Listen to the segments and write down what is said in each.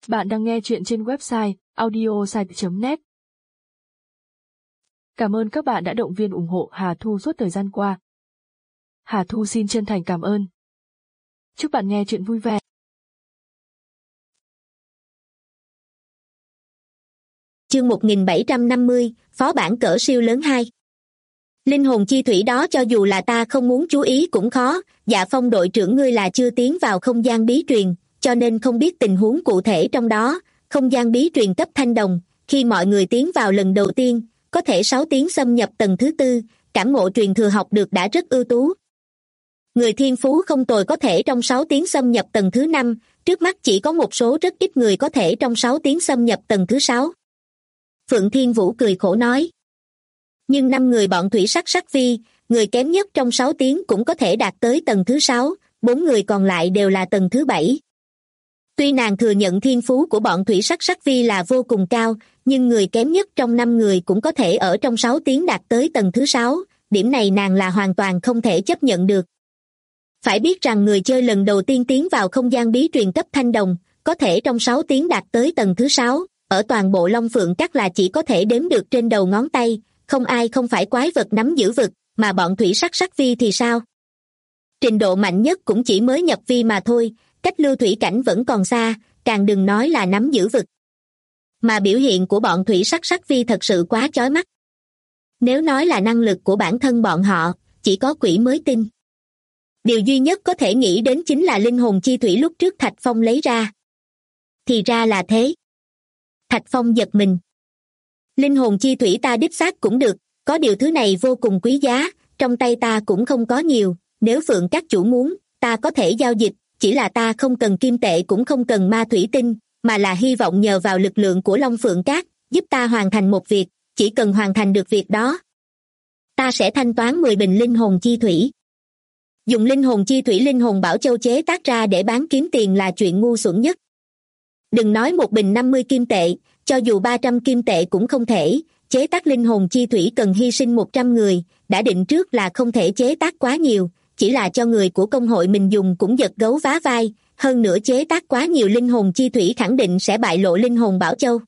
Bạn đang nghe chuyện trên website audiosite.net. Cảm ơn các bạn đã động viên ủng hộ Hà Thu suốt thời gian qua. Hà Thu xin chân thành cảm ơn. Chúc bạn nghe chuyện vui vẻ. Chương 1750, phó bản cỡ siêu lớn 2. Linh hồn chi thủy đó cho dù là ta không muốn chú ý cũng khó. Dạ Phong đội trưởng, ngươi là chưa tiến vào không gian bí truyền, cho nên không biết tình huống cụ thể trong đó. Không gian bí truyền cấp thanh đồng, khi mọi người tiến vào lần đầu tiên, có thể 6 tiếng xâm nhập tầng thứ 4, cảm ngộ truyền thừa học được đã rất ưu tú. Người thiên phú không tồi có thể trong 6 tiếng xâm nhập tầng thứ 5, trước mắt chỉ có một số rất ít người có thể trong 6 tiếng xâm nhập tầng thứ 6. Phượng Thiên Vũ cười khổ nói. Nhưng 5 người bọn Thủy Sắc Sắc Vi, người kém nhất trong 6 tiếng cũng có thể đạt tới tầng thứ 6, 4 người còn lại đều là tầng thứ 7. Tuy nàng thừa nhận thiên phú của bọn Thủy Sắc Sắc Vi là vô cùng cao, nhưng người kém nhất trong 5 người cũng có thể ở trong 6 tiếng đạt tới tầng thứ 6, điểm này nàng là hoàn toàn không thể chấp nhận được. Phải biết rằng người chơi lần đầu tiên tiến vào không gian bí truyền cấp thanh đồng, có thể trong 6 tiếng đạt tới tầng thứ 6, ở toàn bộ Long Phượng Các là chỉ có thể đếm được trên đầu ngón tay, không ai không phải quái vật nắm giữ vực, mà bọn Thủy Sắc Sắc Vi thì sao? Trình độ mạnh nhất cũng chỉ mới nhập vi mà thôi, cách lưu thủy cảnh vẫn còn xa, càng đừng nói là nắm giữ vực. Mà biểu hiện của bọn Thủy Sắc Sắc Vi thật sự quá chói mắt. Nếu nói là năng lực của bản thân bọn họ, chỉ có quỷ mới tin. Điều duy nhất có thể nghĩ đến chính là linh hồn chi thủy lúc trước Thạch Phong lấy ra. Thì ra là thế. Thạch Phong giật mình. Linh hồn chi thủy ta đích xác cũng được, có điều thứ này vô cùng quý giá, trong tay ta cũng không có nhiều, nếu Phượng các chủ muốn, ta có thể giao dịch, chỉ là ta không cần kim tệ cũng không cần ma thủy tinh, mà là hy vọng nhờ vào lực lượng của Long Phượng Các, giúp ta hoàn thành một việc, chỉ cần hoàn thành được việc đó. Ta sẽ thanh toán 10 bình linh hồn chi thủy. Dùng linh hồn chi thủy linh hồn bảo châu chế tác ra để bán kiếm tiền là chuyện ngu xuẩn nhất. Đừng nói một bình 50 kim tệ, cho dù 300 kim tệ cũng không thể, chế tác linh hồn chi thủy cần hy sinh 100 người, đã định trước là không thể chế tác quá nhiều, chỉ là cho người của công hội mình dùng cũng giật gấu vá vai, hơn nữa chế tác quá nhiều linh hồn chi thủy khẳng định sẽ bại lộ linh hồn bảo châu.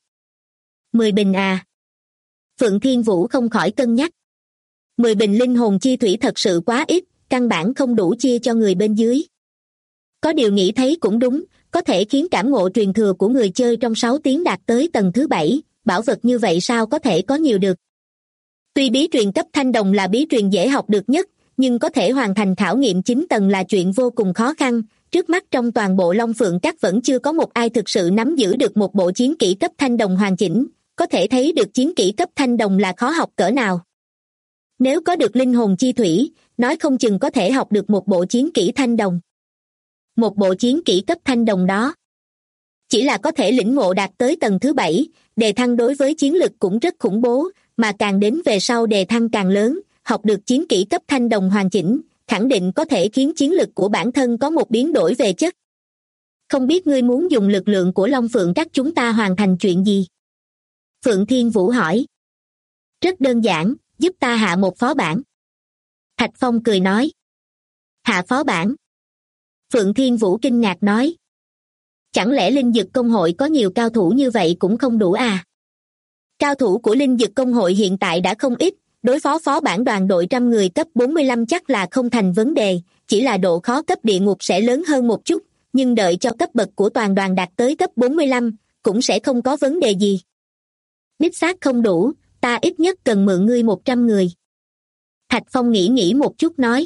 10 bình à? Phượng Thiên Vũ không khỏi cân nhắc. 10 bình linh hồn chi thủy thật sự quá ít, căn bản không đủ chia cho người bên dưới. Có điều nghĩ thấy cũng đúng, có thể khiến cảm ngộ truyền thừa của người chơi trong 6 tiếng đạt tới tầng thứ 7, bảo vật như vậy sao có thể có nhiều được. Tuy bí truyền cấp thanh đồng là bí truyền dễ học được nhất, nhưng có thể hoàn thành khảo nghiệm 9 tầng là chuyện vô cùng khó khăn, trước mắt trong toàn bộ Long Phượng Các vẫn chưa có một ai thực sự nắm giữ được một bộ chiến kỹ cấp thanh đồng hoàn chỉnh, có thể thấy được chiến kỹ cấp thanh đồng là khó học cỡ nào. Nếu có được linh hồn chi thủy, nói không chừng có thể học được một bộ chiến kỹ thanh đồng. Một bộ chiến kỹ cấp thanh đồng đó chỉ là có thể lĩnh ngộ đạt tới tầng thứ 7, đề thăng đối với chiến lực cũng rất khủng bố, mà càng đến về sau đề thăng càng lớn, học được chiến kỹ cấp thanh đồng hoàn chỉnh, khẳng định có thể khiến chiến lực của bản thân có một biến đổi về chất. Không biết ngươi muốn dùng lực lượng của Long Phượng Các chúng ta hoàn thành chuyện gì? Phượng Thiên Vũ hỏi. Rất đơn giản, giúp ta hạ một phó bản. Thạch Phong cười nói. Hạ phó bản? Phượng Thiên Vũ kinh ngạc nói. Chẳng lẽ linh dực công hội có nhiều cao thủ như vậy cũng không đủ à? Cao thủ của linh dực công hội hiện tại đã không ít, đối phó phó bản đoàn đội 100 người cấp 45 chắc là không thành vấn đề, chỉ là độ khó cấp địa ngục sẽ lớn hơn một chút, nhưng đợi cho cấp bậc của toàn đoàn đạt tới cấp 45, cũng sẽ không có vấn đề gì. Đích xác không đủ, ta ít nhất cần mượn ngươi 100 người. Thạch Phong nghĩ một chút nói.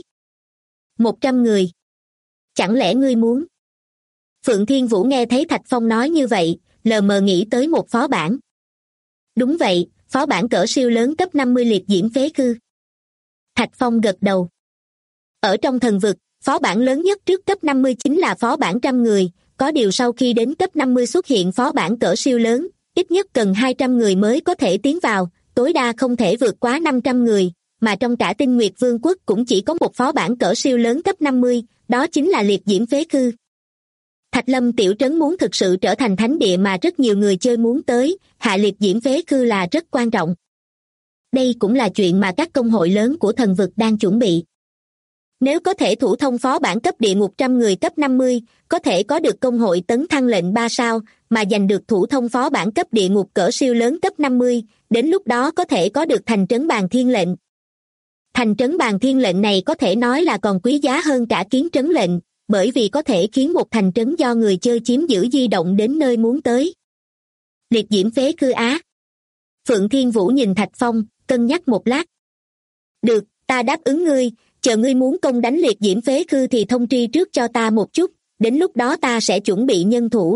100 người? Chẳng lẽ ngươi muốn? Phượng Thiên Vũ nghe thấy Thạch Phong nói như vậy, lờ mờ nghĩ tới một phó bản. Đúng vậy, phó bản cỡ siêu lớn cấp 50 liệt diễm phế khư. Thạch Phong gật đầu. Ở trong thần vực, phó bản lớn nhất trước cấp 50 chính là phó bản 100 người, có điều sau khi đến cấp 50 xuất hiện phó bản cỡ siêu lớn, ít nhất cần 200 người mới có thể tiến vào, tối đa không thể vượt quá 500 người, mà trong cả Tinh Nguyệt Vương quốc cũng chỉ có một phó bản cỡ siêu lớn cấp 50, đó chính là liệt diễm phế khư. Thạch Lâm tiểu trấn muốn thực sự trở thành thánh địa mà rất nhiều người chơi muốn tới, hạ liệt diễm phế khư là rất quan trọng. Đây cũng là chuyện mà các công hội lớn của thần vực đang chuẩn bị. Nếu có thể thủ thông phó bản cấp địa ngục 100 người cấp 50, có thể có được công hội tấn thăng lệnh 3 sao, mà giành được thủ thông phó bản cấp địa ngục cỡ siêu lớn cấp 50, đến lúc đó có thể có được thành trấn Bàn Thiên lệnh. Thành trấn Bàn Thiên lệnh này có thể nói là còn quý giá hơn cả kiến trấn lệnh, bởi vì có thể khiến một thành trấn do người chơi chiếm giữ di động đến nơi muốn tới. Liệt diễm phế khư á. Phượng Thiên Vũ nhìn Thạch Phong, cân nhắc một lát. Được, ta đáp ứng ngươi, chờ ngươi muốn công đánh liệt diễm phế khư thì thông tri trước cho ta một chút, đến lúc đó ta sẽ chuẩn bị nhân thủ.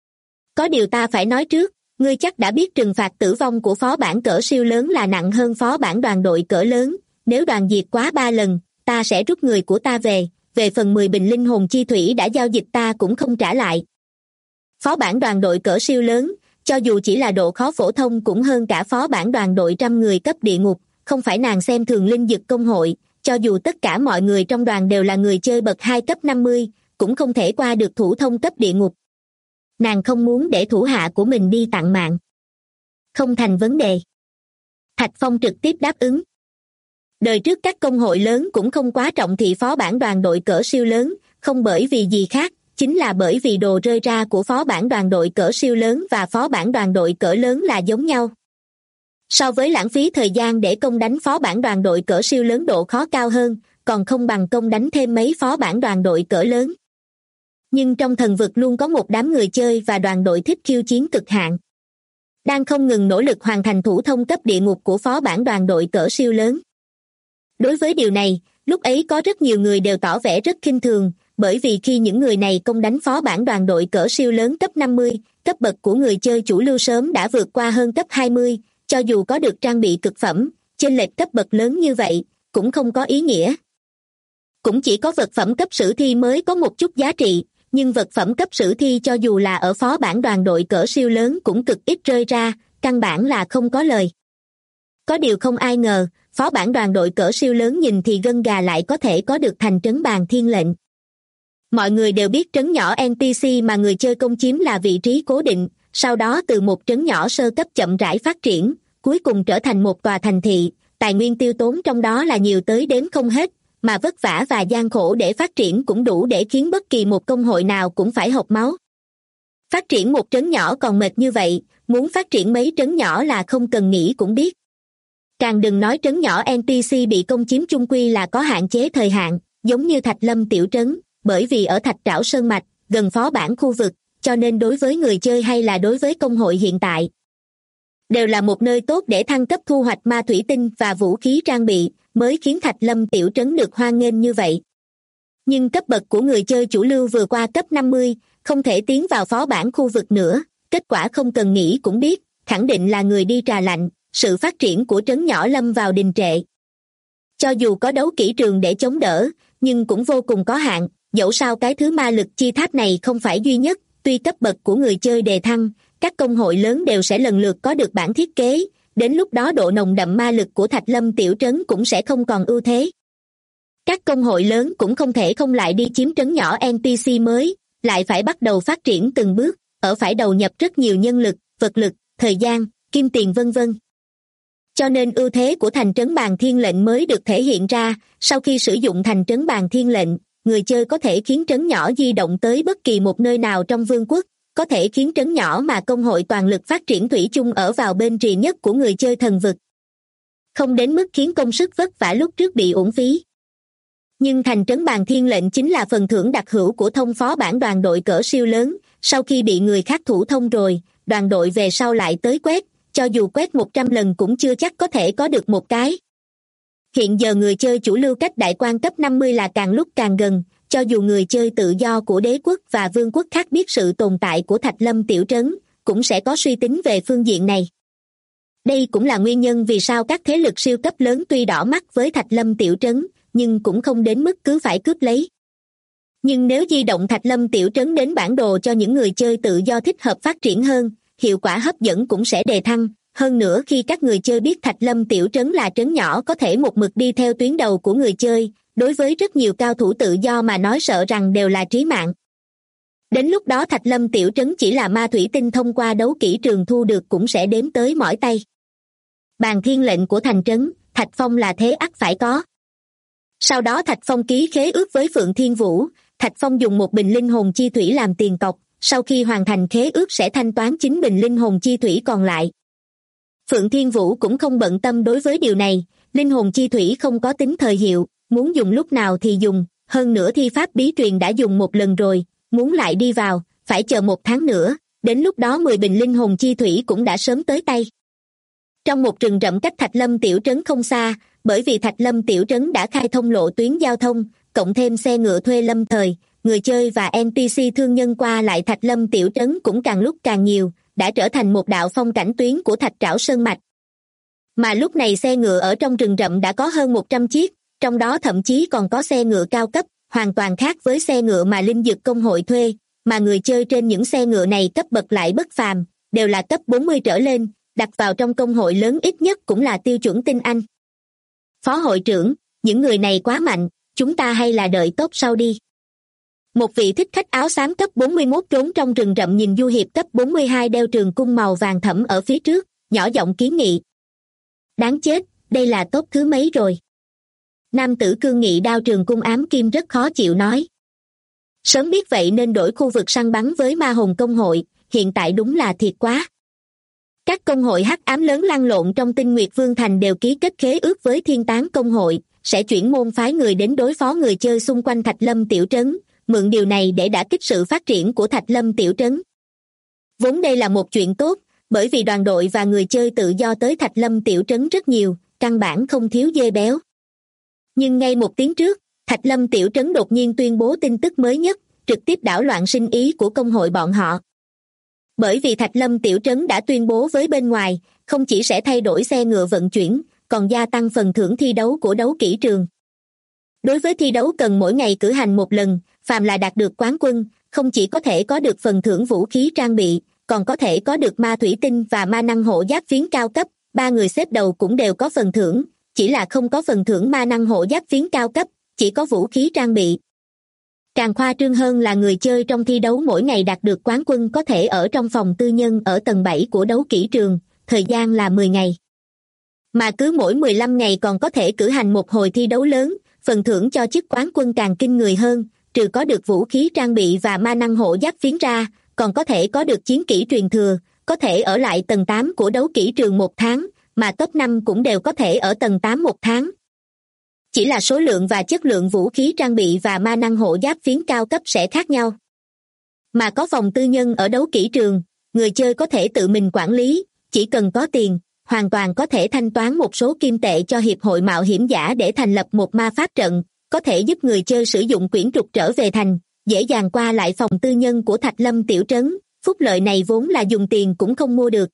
Có điều ta phải nói trước, ngươi chắc đã biết trừng phạt tử vong của phó bản cỡ siêu lớn là nặng hơn phó bản đoàn đội cỡ lớn, nếu đoàn diệt quá 3 lần, ta sẽ rút người của ta về phần 10 bình linh hồn chi thủy đã giao dịch ta cũng không trả lại. Phó bản đoàn đội cỡ siêu lớn, cho dù chỉ là độ khó phổ thông cũng hơn cả phó bản đoàn đội 100 người cấp địa ngục, không phải nàng xem thường linh dực công hội, cho dù tất cả mọi người trong đoàn đều là người chơi bậc 2 cấp 50, cũng không thể qua được thủ thông cấp địa ngục. Nàng không muốn để thủ hạ của mình đi tặng mạng. Không thành vấn đề. Thạch Phong trực tiếp đáp ứng. Đời trước các công hội lớn cũng không quá trọng thị phó bản đoàn đội cỡ siêu lớn, không bởi vì gì khác, chính là bởi vì đồ rơi ra của phó bản đoàn đội cỡ siêu lớn và phó bản đoàn đội cỡ lớn là giống nhau. So với lãng phí thời gian để công đánh phó bản đoàn đội cỡ siêu lớn độ khó cao hơn, còn không bằng công đánh thêm mấy phó bản đoàn đội cỡ lớn. Nhưng trong thần vực luôn có một đám người chơi và đoàn đội thích khiêu chiến cực hạn, đang không ngừng nỗ lực hoàn thành thủ thông cấp địa ngục của phó bản đoàn đội cỡ siêu lớn. Đối với điều này, lúc ấy có rất nhiều người đều tỏ vẻ rất khinh thường, bởi vì khi những người này công đánh phó bản đoàn đội cỡ siêu lớn cấp 50, cấp bậc của người chơi chủ lưu sớm đã vượt qua hơn cấp 20, cho dù có được trang bị cực phẩm, chênh lệch cấp bậc lớn như vậy, cũng không có ý nghĩa. Cũng chỉ có vật phẩm cấp sử thi mới có một chút giá trị, nhưng vật phẩm cấp sử thi cho dù là ở phó bản đoàn đội cỡ siêu lớn cũng cực ít rơi ra, căn bản là không có lời. Có điều không ai ngờ, phó bản đoàn đội cỡ siêu lớn nhìn thì gân gà lại có thể có được thành trấn Bàn Thiên lệnh. Mọi người đều biết trấn nhỏ NPC mà người chơi công chiếm là vị trí cố định, sau đó từ một trấn nhỏ sơ cấp chậm rãi phát triển, cuối cùng trở thành một tòa thành thị, tài nguyên tiêu tốn trong đó là nhiều tới đếm không hết, mà vất vả và gian khổ để phát triển cũng đủ để khiến bất kỳ một công hội nào cũng phải hộc máu. Phát triển một trấn nhỏ còn mệt như vậy, muốn phát triển mấy trấn nhỏ là không cần nghĩ cũng biết. Càng đừng nói trấn nhỏ NPC bị công chiếm chung quy là có hạn chế thời hạn, giống như Thạch Lâm tiểu trấn, bởi vì ở Thạch Trảo Sơn Mạch, gần phó bản khu vực, cho nên đối với người chơi hay là đối với công hội hiện tại, đều là một nơi tốt để thăng cấp thu hoạch ma thủy tinh và vũ khí trang bị, mới khiến Thạch Lâm tiểu trấn được hoan nghênh như vậy. Nhưng cấp bậc của người chơi chủ lưu vừa qua cấp 50, không thể tiến vào phó bản khu vực nữa, kết quả không cần nghĩ cũng biết, khẳng định là người đi trà lạnh, sự phát triển của trấn nhỏ lâm vào đình trệ. Cho dù có đấu kỹ trường để chống đỡ, nhưng cũng vô cùng có hạn, dẫu sao cái thứ ma lực chi tháp này không phải duy nhất, tuy cấp bậc của người chơi đề thăng, các công hội lớn đều sẽ lần lượt có được bản thiết kế, đến lúc đó độ nồng đậm ma lực của Thạch Lâm tiểu trấn cũng sẽ không còn ưu thế. Các công hội lớn cũng không thể không lại đi chiếm trấn nhỏ NPC mới, lại phải bắt đầu phát triển từng bước, ở phải đầu nhập rất nhiều nhân lực, vật lực, thời gian, kim tiền vân vân. Cho nên ưu thế của thành trấn Bàn Thiên lệnh mới được thể hiện ra, sau khi sử dụng thành trấn Bàn Thiên lệnh, người chơi có thể khiến trấn nhỏ di động tới bất kỳ một nơi nào trong vương quốc, có thể khiến trấn nhỏ mà công hội toàn lực phát triển thủy chung ở vào bên rìa nhất của người chơi thần vực. Không đến mức khiến công sức vất vả lúc trước bị uổng phí. Nhưng thành trấn Bàn Thiên lệnh chính là phần thưởng đặc hữu của thông phó bản đoàn đội cỡ siêu lớn, sau khi bị người khác thủ thông rồi, đoàn đội về sau lại tới quét, cho dù quét 100 lần cũng chưa chắc có thể có được một cái. Hiện giờ người chơi chủ lưu cách đại quan cấp 50 là càng lúc càng gần, cho dù người chơi tự do của đế quốc và vương quốc khác biết sự tồn tại của Thạch Lâm tiểu trấn, cũng sẽ có suy tính về phương diện này. Đây cũng là nguyên nhân vì sao các thế lực siêu cấp lớn tuy đỏ mắt với Thạch Lâm tiểu trấn, nhưng cũng không đến mức cứ phải cướp lấy. Nhưng nếu di động Thạch Lâm tiểu trấn đến bản đồ cho những người chơi tự do thích hợp phát triển hơn, hiệu quả hấp dẫn cũng sẽ đề thăng. Hơn nữa khi các người chơi biết Thạch Lâm tiểu trấn là trấn nhỏ có thể một mực đi theo tuyến đầu của người chơi, đối với rất nhiều cao thủ tự do mà nói sợ rằng đều là trí mạng. Đến lúc đó Thạch Lâm tiểu trấn chỉ là ma thủy tinh thông qua đấu kỹ trường thu được cũng sẽ đếm tới mỏi tay. Bàn Thiên lệnh của thành trấn, Thạch Phong là thế ắt phải có. Sau đó Thạch Phong ký khế ước với Phượng Thiên Vũ, Thạch Phong dùng một bình linh hồn chi thủy làm tiền cọc, sau khi hoàn thành khế ước sẽ thanh toán 9 bình linh hồn chi thủy còn lại. Phượng Thiên Vũ cũng không bận tâm đối với điều này, linh hồn chi thủy không có tính thời hiệu, muốn dùng lúc nào thì dùng, hơn nữa thi pháp bí truyền đã dùng một lần rồi, muốn lại đi vào, phải chờ 1 tháng nữa, đến lúc đó 10 bình linh hồn chi thủy cũng đã sớm tới tay. Trong một rừng rậm cách Thạch Lâm tiểu trấn không xa, bởi vì Thạch Lâm tiểu trấn đã khai thông lộ tuyến giao thông, cộng thêm xe ngựa thuê lâm thời, người chơi và NPC thương nhân qua lại Thạch Lâm tiểu trấn cũng càng lúc càng nhiều, đã trở thành một đạo phong cảnh tuyến của Thạch Trảo Sơn Mạch. Mà lúc này xe ngựa ở trong rừng rậm đã có hơn 100 chiếc, trong đó thậm chí còn có xe ngựa cao cấp, hoàn toàn khác với xe ngựa mà Linh Dực Công hội thuê, mà người chơi trên những xe ngựa này cấp bậc lại bất phàm, đều là cấp 40 trở lên, đặt vào trong công hội lớn ít nhất cũng là tiêu chuẩn tinh anh. Phó hội trưởng, những người này quá mạnh, chúng ta hay là đợi tốt sau đi. Một vị thích khách áo xám cấp 41 trốn trong rừng rậm nhìn du hiệp cấp 42 đeo trường cung màu vàng thẫm ở phía trước, nhỏ giọng kiến nghị. Đáng chết, đây là tốt thứ mấy rồi? Nam tử cương nghị đao trường cung ám kim rất khó chịu nói. Sớm biết vậy nên đổi khu vực săn bắn với ma hồn công hội, hiện tại đúng là thiệt quá. Các công hội hắc ám lớn lăn lộn trong Tinh Nguyệt Vương Thành đều ký kết khế ước với Thiên Tán công hội, sẽ chuyển môn phái người đến đối phó người chơi xung quanh Thạch Lâm tiểu trấn, mượn điều này để đả kích sự phát triển của Thạch Lâm tiểu trấn. Vốn đây là một chuyện tốt, bởi vì đoàn đội và người chơi tự do tới Thạch Lâm tiểu trấn rất nhiều, căn bản không thiếu dê béo. Nhưng ngay 1 tiếng trước, Thạch Lâm tiểu trấn đột nhiên tuyên bố tin tức mới nhất, trực tiếp đảo loạn sinh ý của công hội bọn họ. Bởi vì Thạch Lâm tiểu trấn đã tuyên bố với bên ngoài, không chỉ sẽ thay đổi xe ngựa vận chuyển, còn gia tăng phần thưởng thi đấu của đấu kỹ trường. Đối với thi đấu cần mỗi ngày cử hành 1 lần, phàm là đạt được quán quân, không chỉ có thể có được phần thưởng vũ khí trang bị, còn có thể có được ma thủy tinh và ma năng hộ giáp phiến cao cấp, 3 người xếp đầu cũng đều có phần thưởng, chỉ là không có phần thưởng ma năng hộ giáp phiến cao cấp, chỉ có vũ khí trang bị. Càng khoa trương hơn là người chơi trong thi đấu mỗi ngày đạt được quán quân có thể ở trong phòng tư nhân ở tầng 7 của đấu kỹ trường, thời gian là 10 ngày. Mà cứ mỗi 15 ngày còn có thể cử hành một hồi thi đấu lớn, phần thưởng cho chức quán quân càng kinh người hơn, trừ có được vũ khí trang bị và ma năng hộ giáp phiến ra, còn có thể có được chiến kỹ truyền thừa, có thể ở lại tầng 8 của đấu kỹ trường 1 tháng, mà top 5 cũng đều có thể ở tầng 8 1 tháng. Chỉ là số lượng và chất lượng vũ khí trang bị và ma năng hộ giáp phiến cao cấp sẽ khác nhau. Mà có phòng tư nhân ở đấu kỹ trường, người chơi có thể tự mình quản lý, chỉ cần có tiền, hoàn toàn có thể thanh toán một số kim tệ cho Hiệp hội Mạo hiểm giả để thành lập một ma pháp trận, có thể giúp người chơi sử dụng quyển trục trở về thành, dễ dàng qua lại phòng tư nhân của Thạch Lâm tiểu trấn, phúc lợi này vốn là dùng tiền cũng không mua được.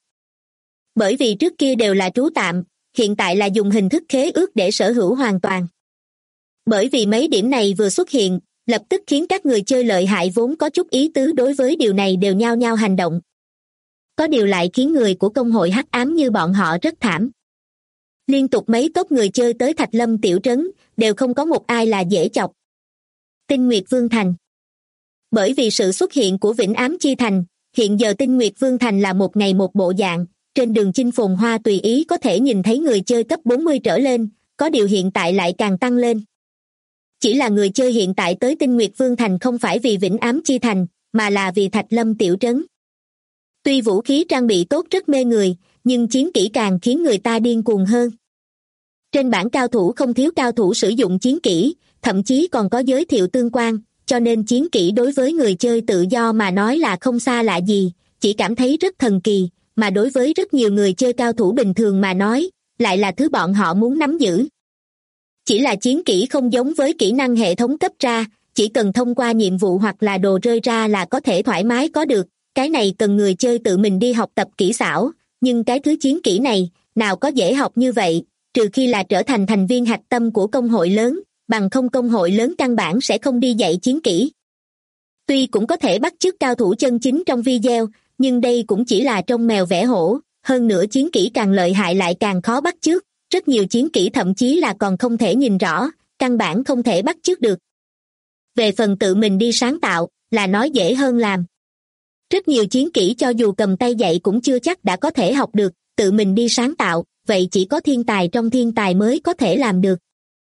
Bởi vì trước kia đều là trú tạm, hiện tại là dùng hình thức khế ước để sở hữu hoàn toàn. Bởi vì mấy điểm này vừa xuất hiện, lập tức khiến các người chơi lợi hại vốn có chút ý tứ đối với điều này đều nhao nhao hành động. Có điều lại khiến người của công hội hắc ám như bọn họ rất thảm. Liên tục mấy tốp người chơi tới Thạch Lâm tiểu trấn, đều không có một ai là dễ chọc. Tinh Nguyệt Vương Thành. Bởi vì sự xuất hiện của Vĩnh Ám Chi Thành, hiện giờ Tinh Nguyệt Vương Thành là một ngày một bộ dạng, trên đường chinh phồn hoa tùy ý có thể nhìn thấy người chơi cấp 40 trở lên, có điều hiện tại lại càng tăng lên. Chỉ là người chơi hiện tại tới Tinh Nguyệt Vương Thành không phải vì Vĩnh Ám Chi Thành, mà là vì Thạch Lâm tiểu trấn. Tuy vũ khí trang bị tốt rất mê người, nhưng chiến kỹ càng khiến người ta điên cuồng hơn. Trên bảng cao thủ không thiếu cao thủ sử dụng chiến kỹ, thậm chí còn có giới thiệu tương quan, cho nên chiến kỹ đối với người chơi tự do mà nói là không xa lạ gì, chỉ cảm thấy rất thần kỳ, mà đối với rất nhiều người chơi cao thủ bình thường mà nói, lại là thứ bọn họ muốn nắm giữ. Chỉ là chiến kỹ không giống với kỹ năng hệ thống cấp ra, chỉ cần thông qua nhiệm vụ hoặc là đồ rơi ra là có thể thoải mái có được, cái này cần người chơi tự mình đi học tập kỹ xảo, nhưng cái thứ chiến kỹ này, nào có dễ học như vậy, trừ khi là trở thành thành viên hạch tâm của công hội lớn, bằng không công hội lớn căn bản sẽ không đi dạy chiến kỹ. Tuy cũng có thể bắt chước cao thủ chân chính trong video, nhưng đây cũng chỉ là trông mèo vẽ hổ, hơn nữa chiến kỹ càng lợi hại lại càng khó bắt chước, rất nhiều chiến kỹ thậm chí là còn không thể nhìn rõ, căn bản không thể bắt chước được. Về phần tự mình đi sáng tạo, là nói dễ hơn làm. Rất nhiều chiến kỹ cho dù cầm tay dạy cũng chưa chắc đã có thể học được, tự mình đi sáng tạo, vậy chỉ có thiên tài trong thiên tài mới có thể làm được.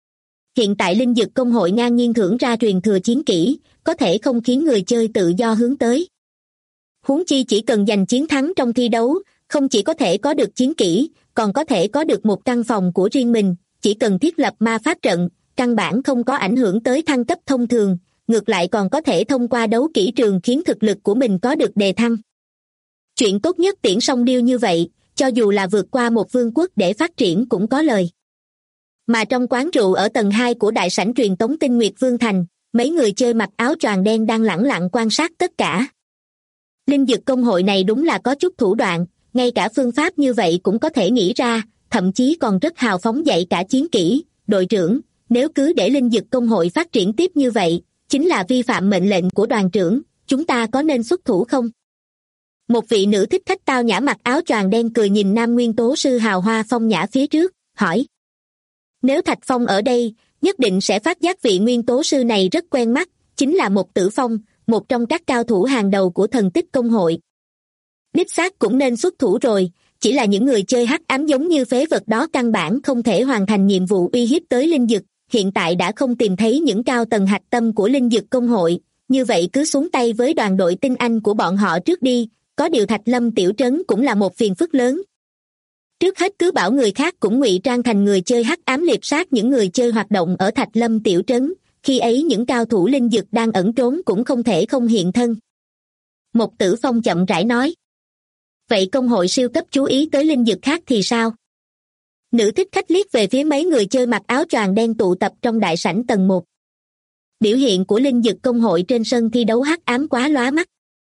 Hiện tại Linh Dực Công hội ngang nhiên thưởng ra truyền thừa chiến kỹ, có thể không khiến người chơi tự do hướng tới. Huống chi chỉ cần giành chiến thắng trong thi đấu, không chỉ có thể có được chiến kỹ, còn có thể có được một căn phòng của riêng mình, chỉ cần thiết lập ma pháp trận, căn bản không có ảnh hưởng tới thăng cấp thông thường, ngược lại còn có thể thông qua đấu kỹ trường khiến thực lực của mình có được đề thăng. Chuyện tốt nhất tiễn song điêu như vậy, cho dù là vượt qua một vương quốc để phát triển cũng có lời. Mà trong quán rượu ở tầng 2 của đại sảnh truyền tống Tinh Nguyệt Vương Thành, mấy người chơi mặc áo choàng đen đang lẳng lặng quan sát tất cả. Linh dực công hội này đúng là có chút thủ đoạn, ngay cả phương pháp như vậy cũng có thể nghĩ ra, thậm chí còn rất hào phóng dạy cả chiến kỹ. Đội trưởng, nếu cứ để linh dực công hội phát triển tiếp như vậy, chính là vi phạm mệnh lệnh của đoàn trưởng, chúng ta có nên xuất thủ không? Một vị nữ thích khách tao nhã mặc áo choàng đen cười nhìn nam nguyên tố sư hào hoa phong nhã phía trước, hỏi. Nếu Thạch Phong ở đây, nhất định sẽ phát giác vị nguyên tố sư này rất quen mắt, chính là một Tử Phong, một trong các cao thủ hàng đầu của thần tích công hội. Đích xác cũng nên xuất thủ rồi, chỉ là những người chơi hắc ám giống như phế vật đó căn bản không thể hoàn thành nhiệm vụ uy hiếp tới linh dực, hiện tại đã không tìm thấy những cao tầng hạch tâm của linh dực công hội, như vậy cứ xuống tay với đoàn đội tinh anh của bọn họ trước đi, có điều Thạch Lâm tiểu trấn cũng là một phiền phức lớn. Trước hết cứ bảo người khác cũng ngụy trang thành người chơi hắc ám liệp sát những người chơi hoạt động ở Thạch Lâm tiểu trấn, khi ấy những cao thủ linh dực đang ẩn trốn cũng không thể không hiện thân. Một Tử Phong chậm rãi nói. Vậy công hội siêu cấp chú ý tới linh dực khác thì sao? Nữ thích khách liếc về phía mấy người chơi mặc áo choàng đen tụ tập trong đại sảnh tầng 1. Biểu hiện của linh dực công hội trên sân thi đấu hắc ám quá lóa mắt.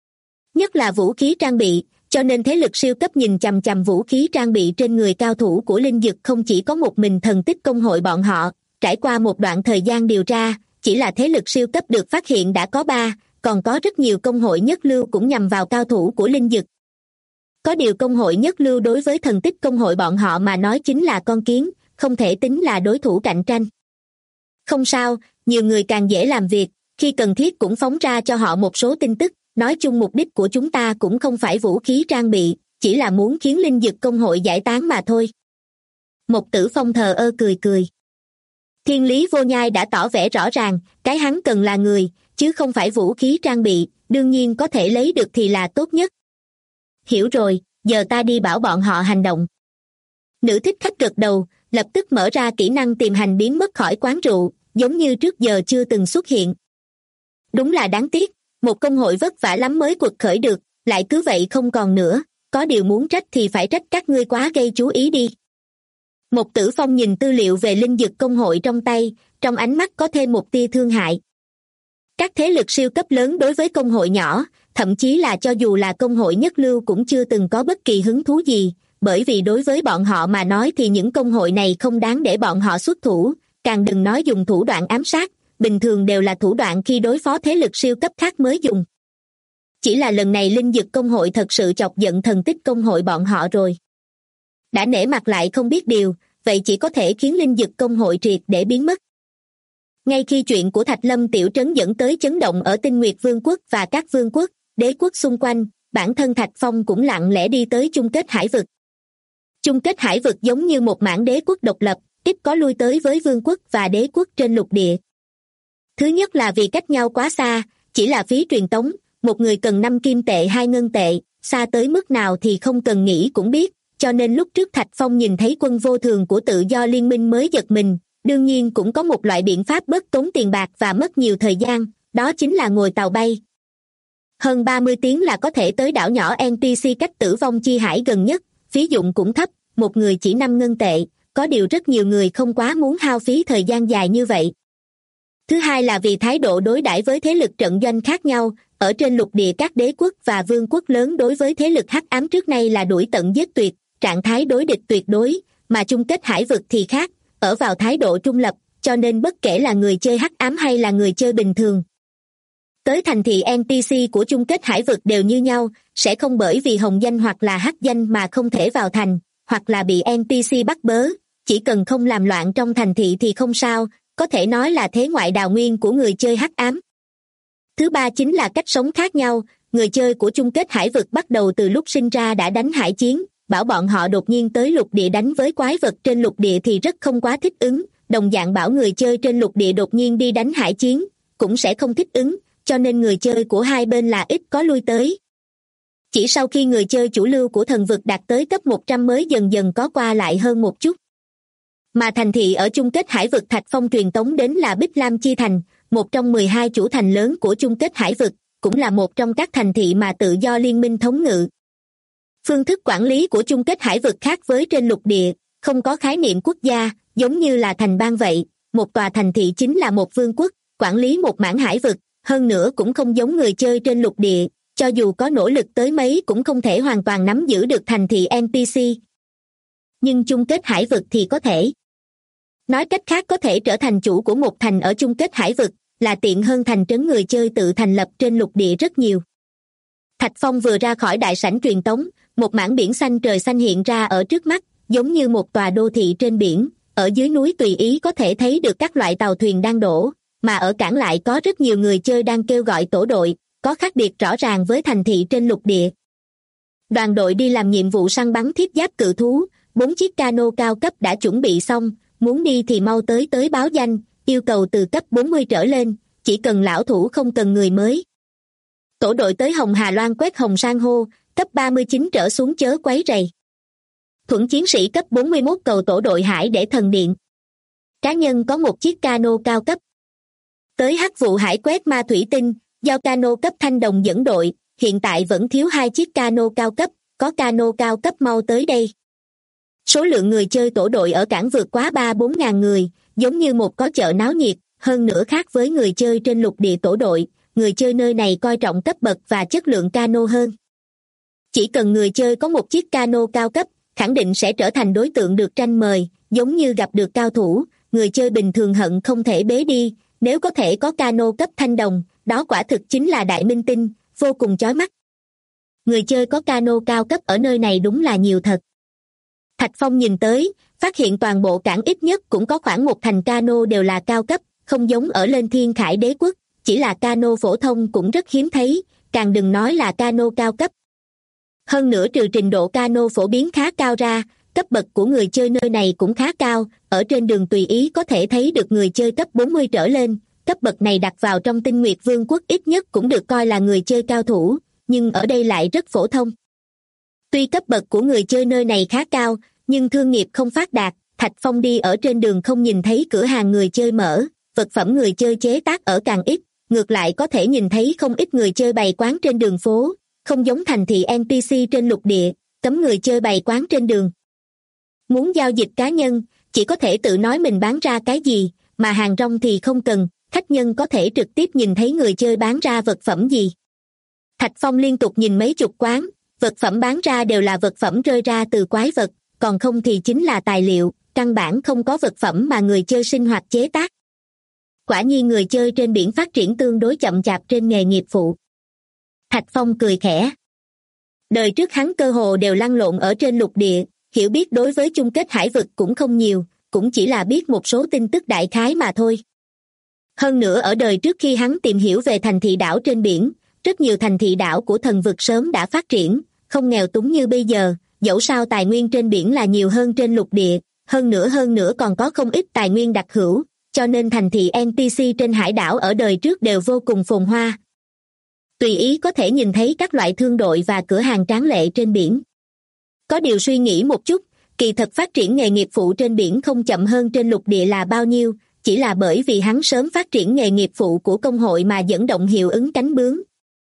Nhất là vũ khí trang bị, cho nên thế lực siêu cấp nhìn chằm chằm vũ khí trang bị trên người cao thủ của linh dực không chỉ có một mình thần tích công hội bọn họ, trải qua một đoạn thời gian điều tra, chỉ là thế lực siêu cấp được phát hiện đã có 3, còn có rất nhiều công hội nhất lưu cũng nhằm vào cao thủ của linh dực. Có điều công hội nhất lưu đối với thần tích công hội bọn họ mà nói chính là con kiến, không thể tính là đối thủ cạnh tranh. Không sao, nhiều người càng dễ làm việc, khi cần thiết cũng phóng ra cho họ một số tin tức, nói chung mục đích của chúng ta cũng không phải vũ khí trang bị, chỉ là muốn khiến linh dực công hội giải tán mà thôi. Một Tử Phong thờ ơ cười cười. Thiên lý vô nhai đã tỏ vẻ rõ ràng, cái hắn cần là người, chứ không phải vũ khí trang bị, đương nhiên có thể lấy được thì là tốt nhất. Hiểu rồi, giờ ta đi bảo bọn họ hành động. Nữ thích khách gật đầu, lập tức mở ra kỹ năng tìm hành biến mất khỏi quán rượu, giống như trước giờ chưa từng xuất hiện. Đúng là đáng tiếc, một công hội vất vả lắm mới quật khởi được, lại cứ vậy không còn nữa, có điều muốn trách thì phải trách các ngươi quá gây chú ý đi. Một Tử Phong nhìn tư liệu về linh dực công hội trong tay, trong ánh mắt có thêm một tia thương hại. Các thế lực siêu cấp lớn đối với công hội nhỏ, thậm chí là cho dù là công hội nhất lưu cũng chưa từng có bất kỳ hứng thú gì, bởi vì đối với bọn họ mà nói thì những công hội này không đáng để bọn họ xuất thủ, càng đừng nói dùng thủ đoạn ám sát, bình thường đều là thủ đoạn khi đối phó thế lực siêu cấp khác mới dùng. Chỉ là lần này linh dực công hội thật sự chọc giận thần tích công hội bọn họ rồi. Đã nể mặt lại không biết điều, vậy chỉ có thể khiến linh dực công hội triệt để biến mất. Ngay khi chuyện của Thạch Lâm tiểu trấn dẫn tới chấn động ở Tinh Nguyệt Vương quốc và các vương quốc, đế quốc xung quanh, bản thân Thạch Phong cũng lặng lẽ đi tới chung kết hải vực. Chung kết hải vực giống như một mảng đế quốc độc lập, ít có lui tới với vương quốc và đế quốc trên lục địa. Thứ nhất là vì cách nhau quá xa, chỉ là phí truyền tống, một người cần 5 kim tệ 2 ngân tệ, xa tới mức nào thì không cần nghĩ cũng biết, cho nên lúc trước Thạch Phong nhìn thấy quân vô thường của tự do liên minh mới giật mình, đương nhiên cũng có một loại biện pháp bớt tốn tiền bạc và mất nhiều thời gian, đó chính là ngồi tàu bay. Hơn 30 tiếng là có thể tới đảo nhỏ NPC cách Tử Vong Chi Hải gần nhất, phí dụng cũng thấp, một người chỉ 5 ngân tệ, có điều rất nhiều người không quá muốn hao phí thời gian dài như vậy. Thứ hai là vì thái độ đối đãi với thế lực trận doanh khác nhau, ở trên lục địa các đế quốc và vương quốc lớn đối với thế lực hắc ám trước nay là đuổi tận giết tuyệt, trạng thái đối địch tuyệt đối, mà chung kết hải vực thì khác, ở vào thái độ trung lập, cho nên bất kể là người chơi hắc ám hay là người chơi bình thường. Tới thành thị NPC của chung kết hải vực đều như nhau, sẽ không bởi vì hồng danh hoặc là hắc danh mà không thể vào thành, hoặc là bị NPC bắt bớ, chỉ cần không làm loạn trong thành thị thì không sao, có thể nói là thế ngoại đào nguyên của người chơi hắc ám. Thứ ba chính là cách sống khác nhau, người chơi của chung kết hải vực bắt đầu từ lúc sinh ra đã đánh hải chiến, bảo bọn họ đột nhiên tới lục địa đánh với quái vật trên lục địa thì rất không quá thích ứng, đồng dạng bảo người chơi trên lục địa đột nhiên đi đánh hải chiến, cũng sẽ không thích ứng, cho nên người chơi của hai bên là ít có lui tới. Chỉ sau khi người chơi chủ lưu của thần vực đạt tới cấp 100 mới dần dần có qua lại hơn một chút. Mà thành thị ở chung kết hải vực Thạch Phong truyền tống đến là Bích Lam Chi Thành, một trong 12 chủ thành lớn của chung kết hải vực, cũng là một trong các thành thị mà tự do liên minh thống ngự. Phương thức quản lý của chung kết hải vực khác với trên lục địa, không có khái niệm quốc gia, giống như là thành bang vậy, một tòa thành thị chính là một vương quốc, quản lý một mảng hải vực, hơn nữa cũng không giống người chơi trên lục địa, cho dù có nỗ lực tới mấy cũng không thể hoàn toàn nắm giữ được thành thị NPC. Nhưng chung kết hải vực thì có thể. Nói cách khác có thể trở thành chủ của một thành ở chung kết hải vực, là tiện hơn thành trấn người chơi tự thành lập trên lục địa rất nhiều. Thạch Phong vừa ra khỏi đại sảnh truyền tống, một mảng biển xanh trời xanh hiện ra ở trước mắt, giống như một tòa đô thị trên biển, ở dưới núi tùy ý có thể thấy được các loại tàu thuyền đang đổ, mà ở cảng lại có rất nhiều người chơi đang kêu gọi tổ đội, có khác biệt rõ ràng với thành thị trên lục địa. Đoàn đội đi làm nhiệm vụ săn bắn thiết giáp cự thú, 4 chiếc cano cao cấp đã chuẩn bị xong, muốn đi thì mau tới báo danh, yêu cầu từ cấp 40 trở lên, chỉ cần lão thủ không cần người mới. Tổ đội tới Hồng Hà Loan quét hồng san hô, cấp 39 trở xuống chớ quấy rầy. Thuẫn chiến sĩ cấp 41 cầu tổ đội hải để thần điện. Cá nhân có một chiếc cano cao cấp. Tới hắc vụ hải quét ma thủy tinh, do cano cấp thanh đồng dẫn đội, hiện tại vẫn thiếu 2 chiếc cano cao cấp, có cano cao cấp mau tới đây. Số lượng người chơi tổ đội ở cảng vượt quá 3-4 ngàn người, giống như một có chợ náo nhiệt, hơn nữa khác với người chơi trên lục địa tổ đội, người chơi nơi này coi trọng cấp bậc và chất lượng cano hơn. Chỉ cần người chơi có một chiếc cano cao cấp, khẳng định sẽ trở thành đối tượng được tranh mời, giống như gặp được cao thủ, người chơi bình thường hận không thể bế đi, nếu có thể có cano cấp thanh đồng, đó quả thực chính là đại minh tinh, vô cùng chói mắt. Người chơi có cano cao cấp ở nơi này đúng là nhiều thật. Thạch Phong nhìn tới, phát hiện toàn bộ cảng ít nhất cũng có khoảng một thành cano đều là cao cấp, không giống ở lên Thiên Khải Đế Quốc, chỉ là cano phổ thông cũng rất hiếm thấy, càng đừng nói là cano cao cấp. Hơn nữa trừ trình độ cano phổ biến khá cao ra, cấp bậc của người chơi nơi này cũng khá cao, ở trên đường tùy ý có thể thấy được người chơi cấp 40 trở lên, cấp bậc này đặt vào trong Tinh Nguyệt Vương quốc ít nhất cũng được coi là người chơi cao thủ, nhưng ở đây lại rất phổ thông. Tuy cấp bậc của người chơi nơi này khá cao, nhưng thương nghiệp không phát đạt, Thạch Phong đi ở trên đường không nhìn thấy cửa hàng người chơi mở, vật phẩm người chơi chế tác ở càng ít, ngược lại có thể nhìn thấy không ít người chơi bày quán trên đường phố, không giống thành thị NPC trên lục địa, cấm người chơi bày quán trên đường. Muốn giao dịch cá nhân, chỉ có thể tự nói mình bán ra cái gì, mà hàng rong thì không cần, khách nhân có thể trực tiếp nhìn thấy người chơi bán ra vật phẩm gì. Thạch Phong liên tục nhìn mấy chục quán, vật phẩm bán ra đều là vật phẩm rơi ra từ quái vật, còn không thì chính là tài liệu, căn bản không có vật phẩm mà người chơi sinh hoạt chế tác. Quả nhiên người chơi trên biển phát triển tương đối chậm chạp trên nghề nghiệp phụ. Thạch Phong cười khẽ. Đời trước hắn cơ hồ đều lăn lộn ở trên lục địa, hiểu biết đối với chung kết hải vực cũng không nhiều, cũng chỉ là biết một số tin tức đại khái mà thôi. Hơn nữa ở đời trước khi hắn tìm hiểu về thành thị đảo trên biển, rất nhiều thành thị đảo của thần vực sớm đã phát triển, không nghèo túng như bây giờ, dẫu sao tài nguyên trên biển là nhiều hơn trên lục địa, hơn nữa còn có không ít tài nguyên đặc hữu, cho nên thành thị NPC trên hải đảo ở đời trước đều vô cùng phồn hoa. Tùy ý có thể nhìn thấy các loại thương đội và cửa hàng tráng lệ trên biển. Có điều suy nghĩ một chút, kỳ thật phát triển nghề nghiệp phụ trên biển không chậm hơn trên lục địa là bao nhiêu, chỉ là bởi vì hắn sớm phát triển nghề nghiệp phụ của công hội mà dẫn động hiệu ứng cánh bướm,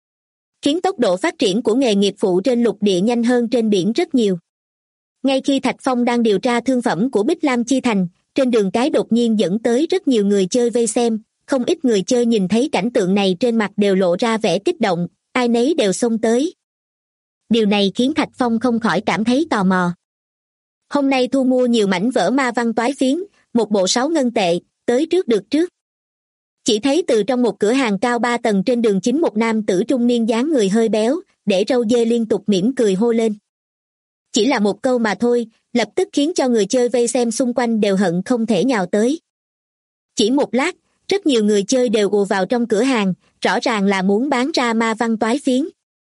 khiến tốc độ phát triển của nghề nghiệp phụ trên lục địa nhanh hơn trên biển rất nhiều. Ngay khi Thạch Phong đang điều tra thương phẩm của Bích Lam Chi Thành, trên đường cái đột nhiên dẫn tới rất nhiều người chơi vây xem, không ít người chơi nhìn thấy cảnh tượng này trên mặt đều lộ ra vẻ kích động, ai nấy đều xông tới. Điều này khiến Thạch Phong không khỏi cảm thấy tò mò. Hôm nay thu mua nhiều mảnh vỡ ma văn toái phiến, một bộ 6 ngân tệ, tới trước được trước. Chỉ thấy từ trong một cửa hàng cao 3 tầng trên đường chính một nam tử trung niên dáng người hơi béo, để râu dê liên tục mỉm cười hô lên. Chỉ là một câu mà thôi, lập tức khiến cho người chơi vây xem xung quanh đều hận không thể nhào tới. Chỉ một lát, rất nhiều người chơi đều ùa vào trong cửa hàng, rõ ràng là muốn bán ra ma văn toái phiến.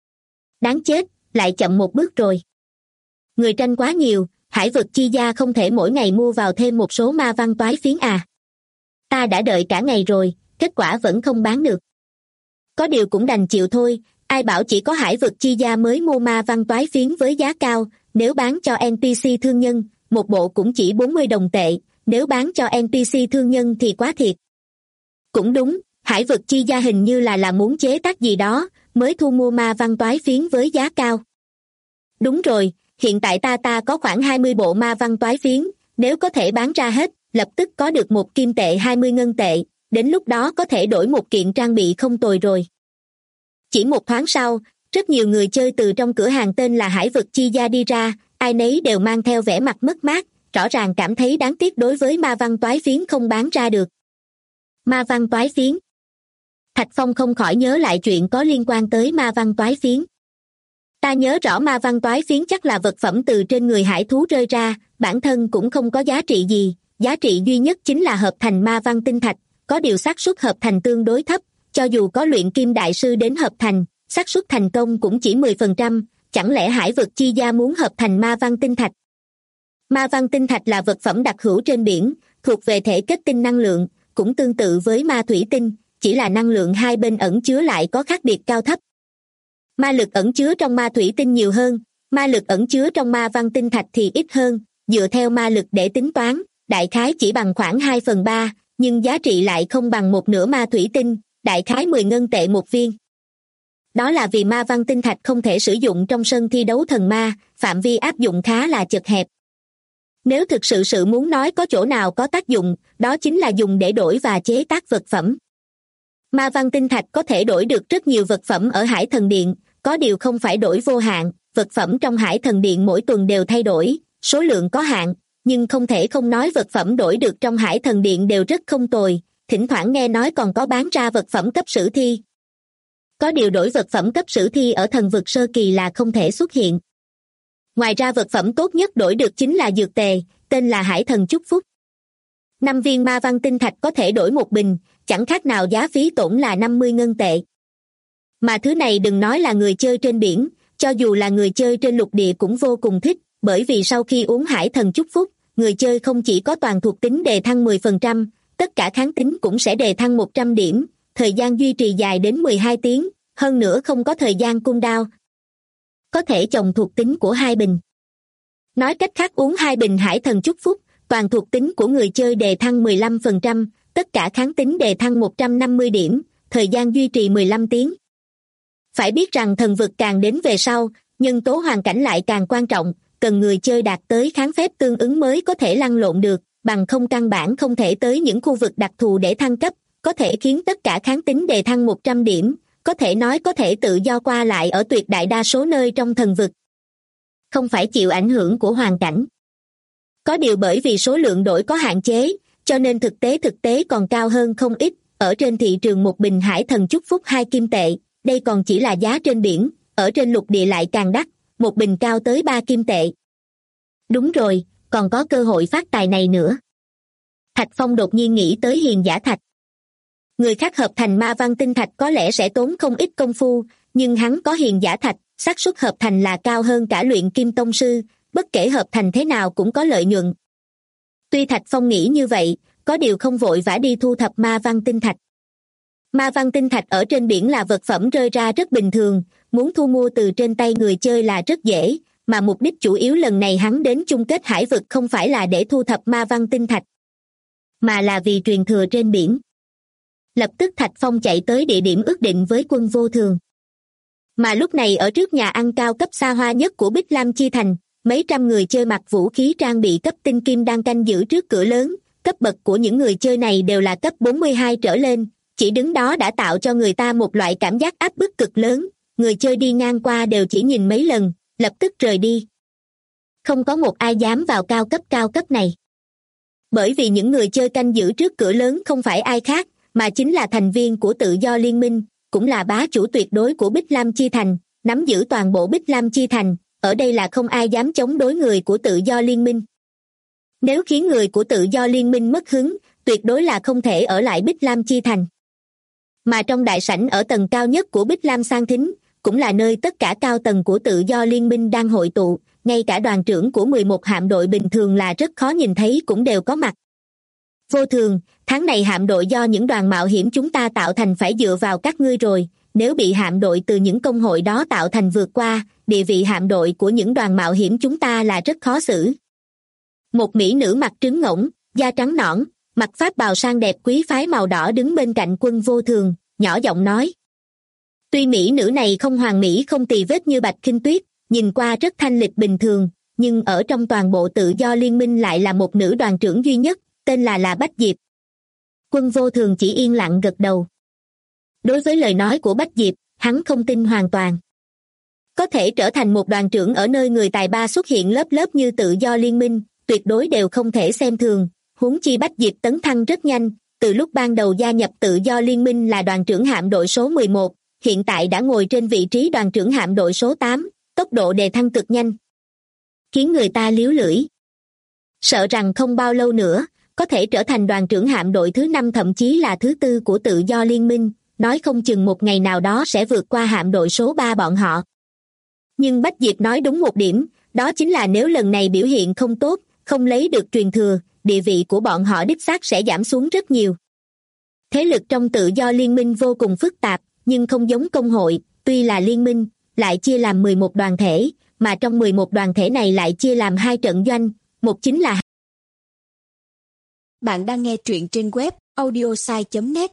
Đáng chết, lại chậm một bước rồi. Người tranh quá nhiều, hải vực chi gia không thể mỗi ngày mua vào thêm một số ma văn toái phiến à. Ta đã đợi cả ngày rồi, kết quả vẫn không bán được. Có điều cũng đành chịu thôi, Ai bảo chỉ có hải vực chi gia mới mua ma văn toái phiến với giá cao, nếu bán cho NPC thương nhân, một bộ cũng chỉ 40 đồng tệ, nếu bán cho NPC thương nhân thì quá thiệt. Cũng đúng, hải vực chi gia hình như là muốn chế tác gì đó, mới thu mua ma văn toái phiến với giá cao. Đúng rồi, hiện tại ta có khoảng 20 bộ ma văn toái phiến, nếu có thể bán ra hết, lập tức có được một kim tệ 20 ngân tệ, đến lúc đó có thể đổi một kiện trang bị không tồi rồi. Chỉ một thoáng sau, rất nhiều người chơi từ trong cửa hàng tên là Hải vực chi gia đi ra, ai nấy đều mang theo vẻ mặt mất mát, rõ ràng cảm thấy đáng tiếc đối với ma văn toái phiến không bán ra được. Ma văn toái phiến. Thạch Phong không khỏi nhớ lại chuyện có liên quan tới ma văn toái phiến. Ta nhớ rõ ma văn toái phiến chắc là vật phẩm từ trên người hải thú rơi ra, bản thân cũng không có giá trị gì, giá trị duy nhất chính là hợp thành ma văn tinh thạch, có điều xác suất hợp thành tương đối thấp, cho dù có luyện kim đại sư đến hợp thành, xác suất thành công cũng chỉ 10%, chẳng lẽ hải vực chi gia muốn hợp thành ma văn tinh thạch? Ma văn tinh thạch là vật phẩm đặc hữu trên biển, thuộc về thể kết tinh năng lượng, cũng tương tự với ma thủy tinh, chỉ là năng lượng hai bên ẩn chứa lại có khác biệt cao thấp. Ma lực ẩn chứa trong ma thủy tinh nhiều hơn, ma lực ẩn chứa trong ma văn tinh thạch thì ít hơn, dựa theo ma lực để tính toán, đại khái chỉ bằng khoảng 2/3, nhưng giá trị lại không bằng một nửa ma thủy tinh, đại khái 10 ngân tệ một viên. Đó là vì ma văn tinh thạch không thể sử dụng trong sân thi đấu thần ma, phạm vi áp dụng khá là chật hẹp. Nếu thực sự muốn nói có chỗ nào có tác dụng, đó chính là dùng để đổi và chế tác vật phẩm. Ma văn tinh thạch có thể đổi được rất nhiều vật phẩm ở Hải Thần Điện, có điều không phải đổi vô hạn, vật phẩm trong Hải Thần Điện mỗi tuần đều thay đổi, số lượng có hạn, nhưng không thể không nói vật phẩm đổi được trong Hải Thần Điện đều rất không tồi, thỉnh thoảng nghe nói còn có bán ra vật phẩm cấp sử thi. Có điều đổi vật phẩm cấp sử thi ở thần vực sơ kỳ là không thể xuất hiện. Ngoài ra vật phẩm tốt nhất đổi được chính là dược tề, tên là Hải Thần Chúc Phúc. 5 viên ma văn tinh thạch có thể đổi một bình, chẳng khác nào giá phí tổn là 50 ngân tệ. Mà thứ này đừng nói là người chơi trên biển, cho dù là người chơi trên lục địa cũng vô cùng thích, bởi vì sau khi uống Hải Thần Chúc Phúc, người chơi không chỉ có toàn thuộc tính đề thăng 10%, tất cả kháng tính cũng sẽ đề thăng 100 điểm, thời gian duy trì dài đến 12 tiếng, hơn nữa không có thời gian cooldown. Có thể chồng thuộc tính của 2 bình. Nói cách khác uống 2 bình Hải Thần Chúc Phúc, toàn thuộc tính của người chơi đề thăng 15%, tất cả kháng tính đề thăng 150 điểm, thời gian duy trì 15 tiếng. Phải biết rằng thần vực càng đến về sau, nhân tố hoàn cảnh lại càng quan trọng, cần người chơi đạt tới kháng phép tương ứng mới có thể lăn lộn được, bằng không căn bản không thể tới những khu vực đặc thù để thăng cấp, có thể khiến tất cả kháng tính đề thăng 100 điểm, có thể nói có thể tự do qua lại ở tuyệt đại đa số nơi trong thần vực. Không phải chịu ảnh hưởng của hoàn cảnh. Có điều bởi vì số lượng đổi có hạn chế, cho nên thực tế còn cao hơn không ít, ở trên thị trường một bình Hải Thần Chúc Phúc 2 kim tệ, đây còn chỉ là giá trên biển, ở trên lục địa lại càng đắt, một bình cao tới 3 kim tệ. Đúng rồi, còn có cơ hội phát tài này nữa. Thạch Phong đột nhiên nghĩ tới hiền giả thạch. Người khác hợp thành ma văn tinh thạch có lẽ sẽ tốn không ít công phu, nhưng hắn có hiền giả thạch, xác suất hợp thành là cao hơn cả luyện kim tông sư, bất kể hợp thành thế nào cũng có lợi nhuận. Tuy Thạch Phong nghĩ như vậy, có điều không vội vã đi thu thập ma văn tinh thạch. Ma văn tinh thạch ở trên biển là vật phẩm rơi ra rất bình thường, muốn thu mua từ trên tay người chơi là rất dễ, mà mục đích chủ yếu lần này hắn đến chung kết hải vực không phải là để thu thập ma văn tinh thạch, mà là vì truyền thừa trên biển. Lập tức Thạch Phong chạy tới địa điểm ước định với Quân Vô Thường. Mà lúc này ở trước nhà ăn cao cấp xa hoa nhất của Bích Lam Chi Thành, mấy trăm người chơi mặc vũ khí trang bị cấp tinh kim đang canh giữ trước cửa lớn, cấp bậc của những người chơi này đều là cấp 42 trở lên, chỉ đứng đó đã tạo cho người ta một loại cảm giác áp bức cực lớn, người chơi đi ngang qua đều chỉ nhìn mấy lần, lập tức rời đi. Không có một ai dám vào cao cấp này. Bởi vì những người chơi canh giữ trước cửa lớn không phải ai khác, mà chính là thành viên của Tự Do Liên Minh, cũng là bá chủ tuyệt đối của Bích Lam Chi Thành, nắm giữ toàn bộ Bích Lam Chi Thành, ở đây là không ai dám chống đối người của Tự Do Liên Minh. Nếu khiến người của Tự Do Liên Minh mất hứng, tuyệt đối là không thể ở lại Bích Lam Chi Thành. Mà trong đại sảnh ở tầng cao nhất của Bích Lam Sang Thính, cũng là nơi tất cả cao tầng của Tự Do Liên Minh đang hội tụ, ngay cả đoàn trưởng của 11 hạm đội bình thường là rất khó nhìn thấy cũng đều có mặt. Vô Thường, tháng này hạm đội do những đoàn mạo hiểm chúng ta tạo thành phải dựa vào các ngươi rồi, nếu bị hạm đội từ những công hội đó tạo thành vượt qua, địa vị hạm đội của những đoàn mạo hiểm chúng ta là rất khó xử. Một mỹ nữ mặt trứng ngỗng, da trắng nõn, mặc pháp bào sang đẹp quý phái màu đỏ đứng bên cạnh Quân Vô Thường, nhỏ giọng nói. Tuy mỹ nữ này không hoàn mỹ không tì vết như Bạch Khinh Tuyết, nhìn qua rất thanh lịch bình thường, nhưng ở trong toàn bộ tự do liên minh lại là một nữ đoàn trưởng duy nhất, tên là Bách Diệp. Quân Vô Thường chỉ yên lặng gật đầu. Đối với lời nói của Bách Diệp, hắn không tin hoàn toàn. Có thể trở thành một đoàn trưởng ở nơi người tài ba xuất hiện lớp lớp như tự do liên minh, tuyệt đối đều không thể xem thường, huống chi Bách Diệp tấn thăng rất nhanh, từ lúc ban đầu gia nhập tự do liên minh là đoàn trưởng hạm đội số 11, hiện tại đã ngồi trên vị trí đoàn trưởng hạm đội số 8, tốc độ đề thăng cực nhanh, khiến người ta líu lưỡi. Sợ rằng không bao lâu nữa, có thể trở thành đoàn trưởng hạm đội thứ 5 thậm chí là thứ 4 của tự do liên minh, nói không chừng một ngày nào đó sẽ vượt qua hạm đội số 3 bọn họ. Nhưng Bách Diệp nói đúng một điểm, đó chính là nếu lần này biểu hiện không tốt, không lấy được truyền thừa, địa vị của bọn họ đích xác sẽ giảm xuống rất nhiều. Thế lực trong tự do liên minh vô cùng phức tạp, nhưng không giống công hội, tuy là liên minh, lại chia làm 11 đoàn thể, mà trong 11 đoàn thể này lại chia làm 2 trận doanh, một chính là. Bạn đang nghe truyện trên web audiosai.net.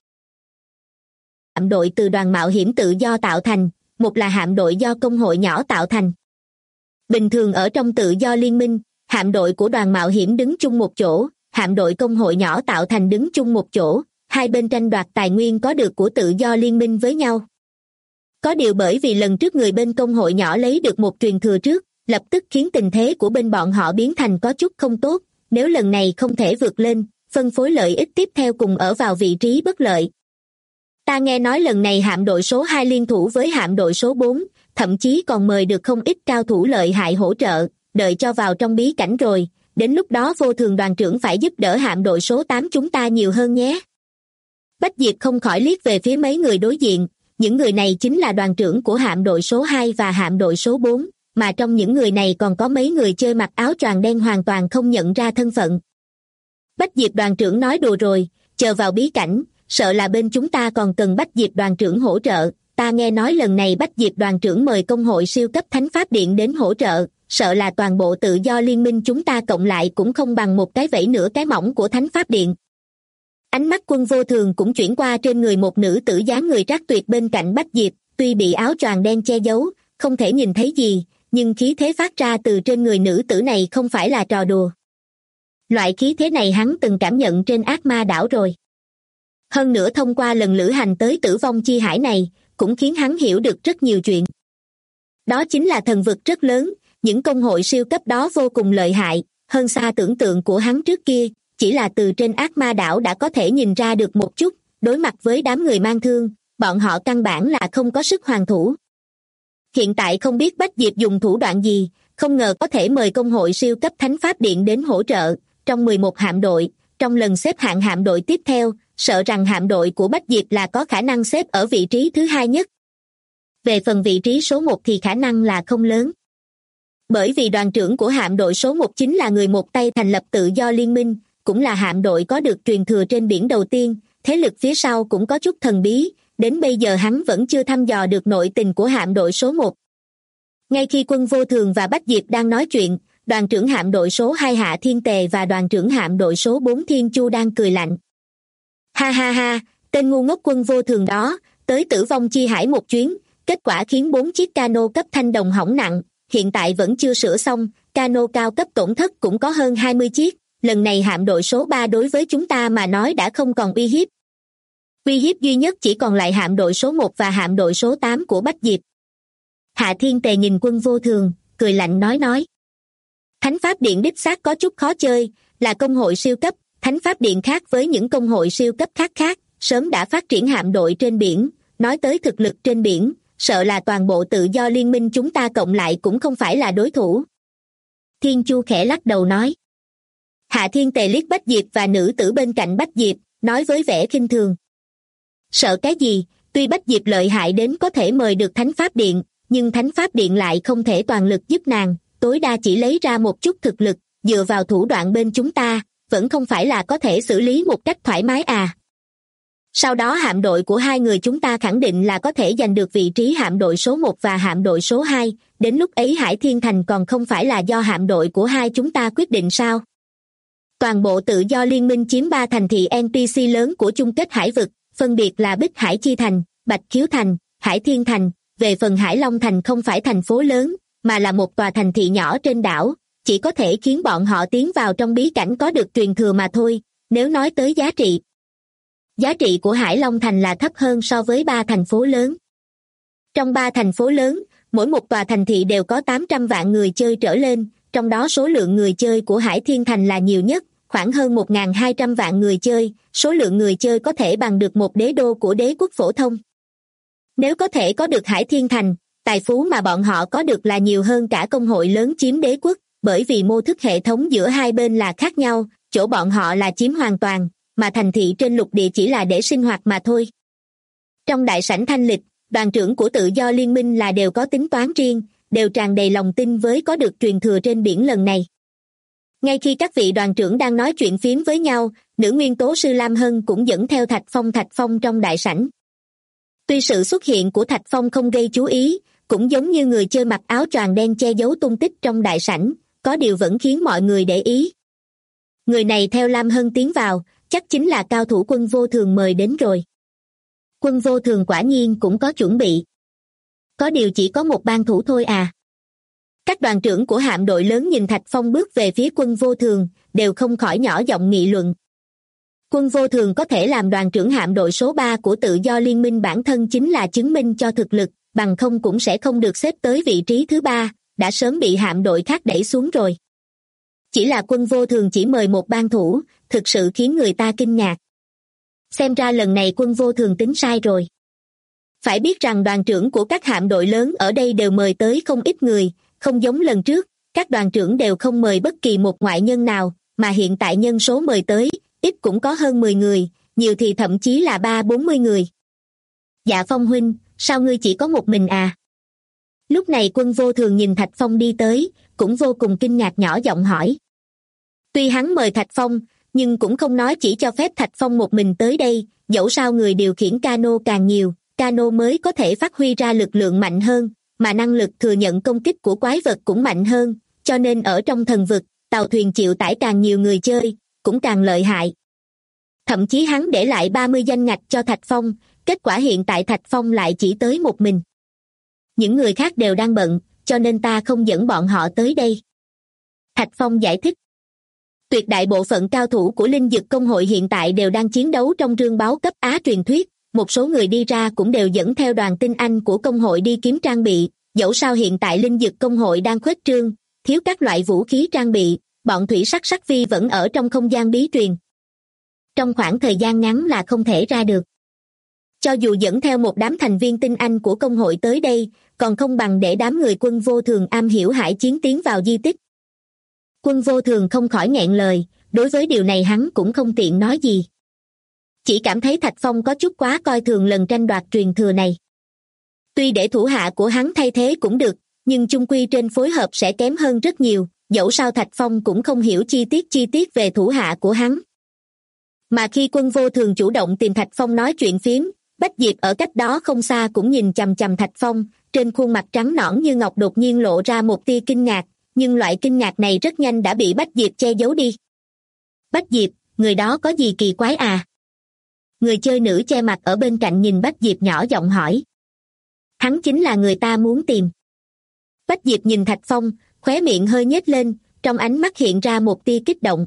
Hạm đội từ đoàn mạo hiểm tự do tạo thành, một là hạm đội do công hội nhỏ tạo thành. Bình thường ở trong tự do liên minh, hạm đội của đoàn mạo hiểm đứng chung một chỗ, hạm đội công hội nhỏ tạo thành đứng chung một chỗ, hai bên tranh đoạt tài nguyên có được của tự do liên minh với nhau. Có điều bởi vì lần trước người bên công hội nhỏ lấy được một truyền thừa trước, lập tức khiến tình thế của bên bọn họ biến thành có chút không tốt, nếu lần này không thể vượt lên, phân phối lợi ích tiếp theo cùng ở vào vị trí bất lợi. Ta nghe nói lần này hạm đội số 2 liên thủ với hạm đội số 4, thậm chí còn mời được không ít cao thủ lợi hại hỗ trợ, đợi cho vào trong bí cảnh rồi, đến lúc đó Vô Thường đoàn trưởng phải giúp đỡ hạm đội số 8 chúng ta nhiều hơn nhé. Bách Diệp không khỏi liếc về phía mấy người đối diện, những người này chính là đoàn trưởng của hạm đội số 2 và hạm đội số 4, mà trong những người này còn có mấy người chơi mặc áo choàng đen hoàn toàn không nhận ra thân phận. Bách Diệp đoàn trưởng nói đùa rồi, chờ vào bí cảnh, sợ là bên chúng ta còn cần Bách Diệp đoàn trưởng hỗ trợ, ta nghe nói lần này Bách Diệp đoàn trưởng mời công hội siêu cấp Thánh Pháp Điện đến hỗ trợ, sợ là toàn bộ tự do liên minh chúng ta cộng lại cũng không bằng một cái vẫy nửa cái mỏng của Thánh Pháp Điện. Ánh mắt Quân Vô Thường cũng chuyển qua trên người một nữ tử dáng người trác tuyệt bên cạnh Bách Diệp, tuy bị áo choàng đen che giấu, không thể nhìn thấy gì, nhưng khí thế phát ra từ trên người nữ tử này không phải là trò đùa. Loại khí thế này hắn từng cảm nhận trên ác ma đảo rồi. Hơn nữa thông qua lần lữ hành tới tử vong chi hải này, cũng khiến hắn hiểu được rất nhiều chuyện. Đó chính là thần vực rất lớn, những công hội siêu cấp đó vô cùng lợi hại, hơn xa tưởng tượng của hắn trước kia, chỉ là từ trên ác ma đảo đã có thể nhìn ra được một chút, đối mặt với đám người mang thương, bọn họ căn bản là không có sức hoàn thủ. Hiện tại không biết Bách Diệp dùng thủ đoạn gì, không ngờ có thể mời công hội siêu cấp Thánh Pháp Điện đến hỗ trợ, trong 11 hạm đội, trong lần xếp hạng hạm đội tiếp theo, sợ rằng hạm đội của Bách Diệp là có khả năng xếp ở vị trí thứ 2 nhất. Về phần vị trí số 1 thì khả năng là không lớn. Bởi vì đoàn trưởng của hạm đội số 1 chính là người một tay thành lập tự do liên minh, cũng là hạm đội có được truyền thừa trên biển đầu tiên, thế lực phía sau cũng có chút thần bí, đến bây giờ hắn vẫn chưa thăm dò được nội tình của hạm đội số 1. Ngay khi Quân Vô Thường và Bách Diệp đang nói chuyện, đoàn trưởng hạm đội số 2 Hạ Thiên Tề và đoàn trưởng hạm đội số 4 Thiên Chu đang cười lạnh. Ha ha ha, tên ngu ngốc Quân Vô Thường đó, tới tử vong chi hải một chuyến, kết quả khiến 4 chiếc cano cấp thanh đồng hỏng nặng, hiện tại vẫn chưa sửa xong, cano cao cấp tổn thất cũng có hơn 20 chiếc, lần này hạm đội số 3 đối với chúng ta mà nói đã không còn uy hiếp. Uy hiếp duy nhất chỉ còn lại hạm đội số 1 và hạm đội số 8 của Bách Diệp. Hạ Thiên Tề nhìn Quân Vô Thường, cười lạnh nói. Thánh Pháp Điện đích xác có chút khó chơi, là công hội siêu cấp, Thánh Pháp Điện khác với những công hội siêu cấp khác, sớm đã phát triển hạm đội trên biển, nói tới thực lực trên biển, sợ là toàn bộ tự do liên minh chúng ta cộng lại cũng không phải là đối thủ. Thiên Chu khẽ lắc đầu nói. Hạ Thiên Tề liếc Bách Diệp và nữ tử bên cạnh Bách Diệp, nói với vẻ khinh thường. Sợ cái gì, tuy Bách Diệp lợi hại đến có thể mời được Thánh Pháp Điện, nhưng Thánh Pháp Điện lại không thể toàn lực giúp nàng, tối đa chỉ lấy ra một chút thực lực, dựa vào thủ đoạn bên chúng ta, vẫn không phải là có thể xử lý một cách thoải mái à. Sau đó hạm đội của hai người chúng ta khẳng định là có thể giành được vị trí hạm đội số 1 và hạm đội số 2, đến lúc ấy Hải Thiên Thành còn không phải là do hạm đội của hai chúng ta quyết định sao? Toàn bộ tự do liên minh chiếm 3 thành thị NPC lớn của chung kết hải vực, phân biệt là Bích Hải Chi Thành, Bạch Khiếu Thành, Hải Thiên Thành. Về phần Hải Long Thành không phải thành phố lớn, mà là một tòa thành thị nhỏ trên đảo, chỉ có thể khiến bọn họ tiến vào trong bí cảnh có được truyền thừa mà thôi. Nếu nói tới giá trị của Hải Long Thành là thấp hơn so với 3 thành phố lớn. Trong 3 thành phố lớn, mỗi một tòa thành thị đều có 800 vạn người chơi trở lên, trong đó số lượng người chơi của Hải Thiên Thành là nhiều nhất, khoảng hơn 1.200 vạn người chơi, số lượng người chơi có thể bằng được một đế đô của đế quốc phổ thông. Nếu có thể có được Hải Thiên Thành, tài phú mà bọn họ có được là nhiều hơn cả công hội lớn chiếm đế quốc, bởi vì mô thức hệ thống giữa hai bên là khác nhau, chỗ bọn họ là chiếm hoàn toàn, mà thành thị trên lục địa chỉ là để sinh hoạt mà thôi. Trong đại sảnh thanh lịch, đoàn trưởng của tự do liên minh là đều có tính toán riêng, đều tràn đầy lòng tin với có được truyền thừa trên biển lần này. Ngay khi các vị đoàn trưởng đang nói chuyện phiếm với nhau, nữ nguyên tố sư Lam Hân cũng dẫn theo Thạch Phong trong đại sảnh. Tuy sự xuất hiện của Thạch Phong không gây chú ý, cũng giống như người chơi mặc áo choàng đen che giấu tung tích trong đại sảnh, có điều vẫn khiến mọi người để ý. Người này theo Lam Hân tiến vào, chắc chính là cao thủ Quân Vô Thường mời đến rồi. Quân Vô Thường quả nhiên cũng có chuẩn bị. Có điều chỉ có một ban thủ thôi à. Các đoàn trưởng của hạm đội lớn nhìn Thạch Phong bước về phía Quân Vô Thường, đều không khỏi nhỏ giọng nghị luận. Quân Vô Thường có thể làm đoàn trưởng hạm đội số 3 của tự do liên minh bản thân chính là chứng minh cho thực lực, bằng không cũng sẽ không được xếp tới vị trí thứ 3, đã sớm bị hạm đội khác đẩy xuống rồi. Chỉ là Quân Vô Thường chỉ mời một ban thủ, thực sự khiến người ta kinh ngạc. Xem ra lần này Quân Vô Thường tính sai rồi. Phải biết rằng đoàn trưởng của các hạm đội lớn ở đây đều mời tới không ít người, không giống lần trước, các đoàn trưởng đều không mời bất kỳ một ngoại nhân nào, mà hiện tại nhân số mời tới, ít cũng có hơn 10 người, nhiều thì thậm chí là 30-40 người. Dạ Phong huynh, sao ngươi chỉ có một mình à? Lúc này Quân Vô Thường nhìn Thạch Phong đi tới, cũng vô cùng kinh ngạc nhỏ giọng hỏi. Tuy hắn mời Thạch Phong, nhưng cũng không nói chỉ cho phép Thạch Phong một mình tới đây, dẫu sao người điều khiển cano càng nhiều, cano mới có thể phát huy ra lực lượng mạnh hơn, mà năng lực thừa nhận công kích của quái vật cũng mạnh hơn, cho nên ở trong thần vực, tàu thuyền chịu tải càng nhiều người chơi, cũng càng lợi hại. Thậm chí hắn để lại 30 danh ngạch cho Thạch Phong, kết quả hiện tại Thạch Phong lại chỉ tới một mình. Những người khác đều đang bận, cho nên ta không dẫn bọn họ tới đây. Thạch Phong giải thích. Tuyệt đại bộ phận cao thủ của Linh Dực Công hội hiện tại đều đang chiến đấu trong rương báo cấp Á truyền thuyết, một số người đi ra cũng đều dẫn theo đoàn tinh anh của công hội đi kiếm trang bị, dẫu sao hiện tại Linh Dực Công hội đang khuếch trương, thiếu các loại vũ khí trang bị, bọn thủy sắc vi vẫn ở trong không gian bí truyền. Trong khoảng thời gian ngắn là không thể ra được. Cho dù dẫn theo một đám thành viên tinh anh của công hội tới đây, còn không bằng để đám người Quân Vô Thường am hiểu hải chiến tiến vào di tích. Quân Vô Thường không khỏi nghẹn lời, đối với điều này hắn cũng không tiện nói gì. Chỉ cảm thấy Thạch Phong có chút quá coi thường lần tranh đoạt truyền thừa này. Tuy để thủ hạ của hắn thay thế cũng được, nhưng chung quy trên phối hợp sẽ kém hơn rất nhiều, dẫu sao Thạch Phong cũng không hiểu chi tiết về thủ hạ của hắn. Mà khi Quân Vô Thường chủ động tìm Thạch Phong nói chuyện phiếm, Bách Diệp ở cách đó không xa cũng nhìn chằm chằm Thạch Phong, trên khuôn mặt trắng nõn như ngọc đột nhiên lộ ra một tia kinh ngạc, nhưng loại kinh ngạc này rất nhanh đã bị Bách Diệp che giấu đi. Bách Diệp, người đó có gì kỳ quái à? Người chơi nữ che mặt ở bên cạnh nhìn Bách Diệp nhỏ giọng hỏi. Hắn chính là người ta muốn tìm. Bách Diệp nhìn Thạch Phong, khóe miệng hơi nhếch lên, trong ánh mắt hiện ra một tia kích động.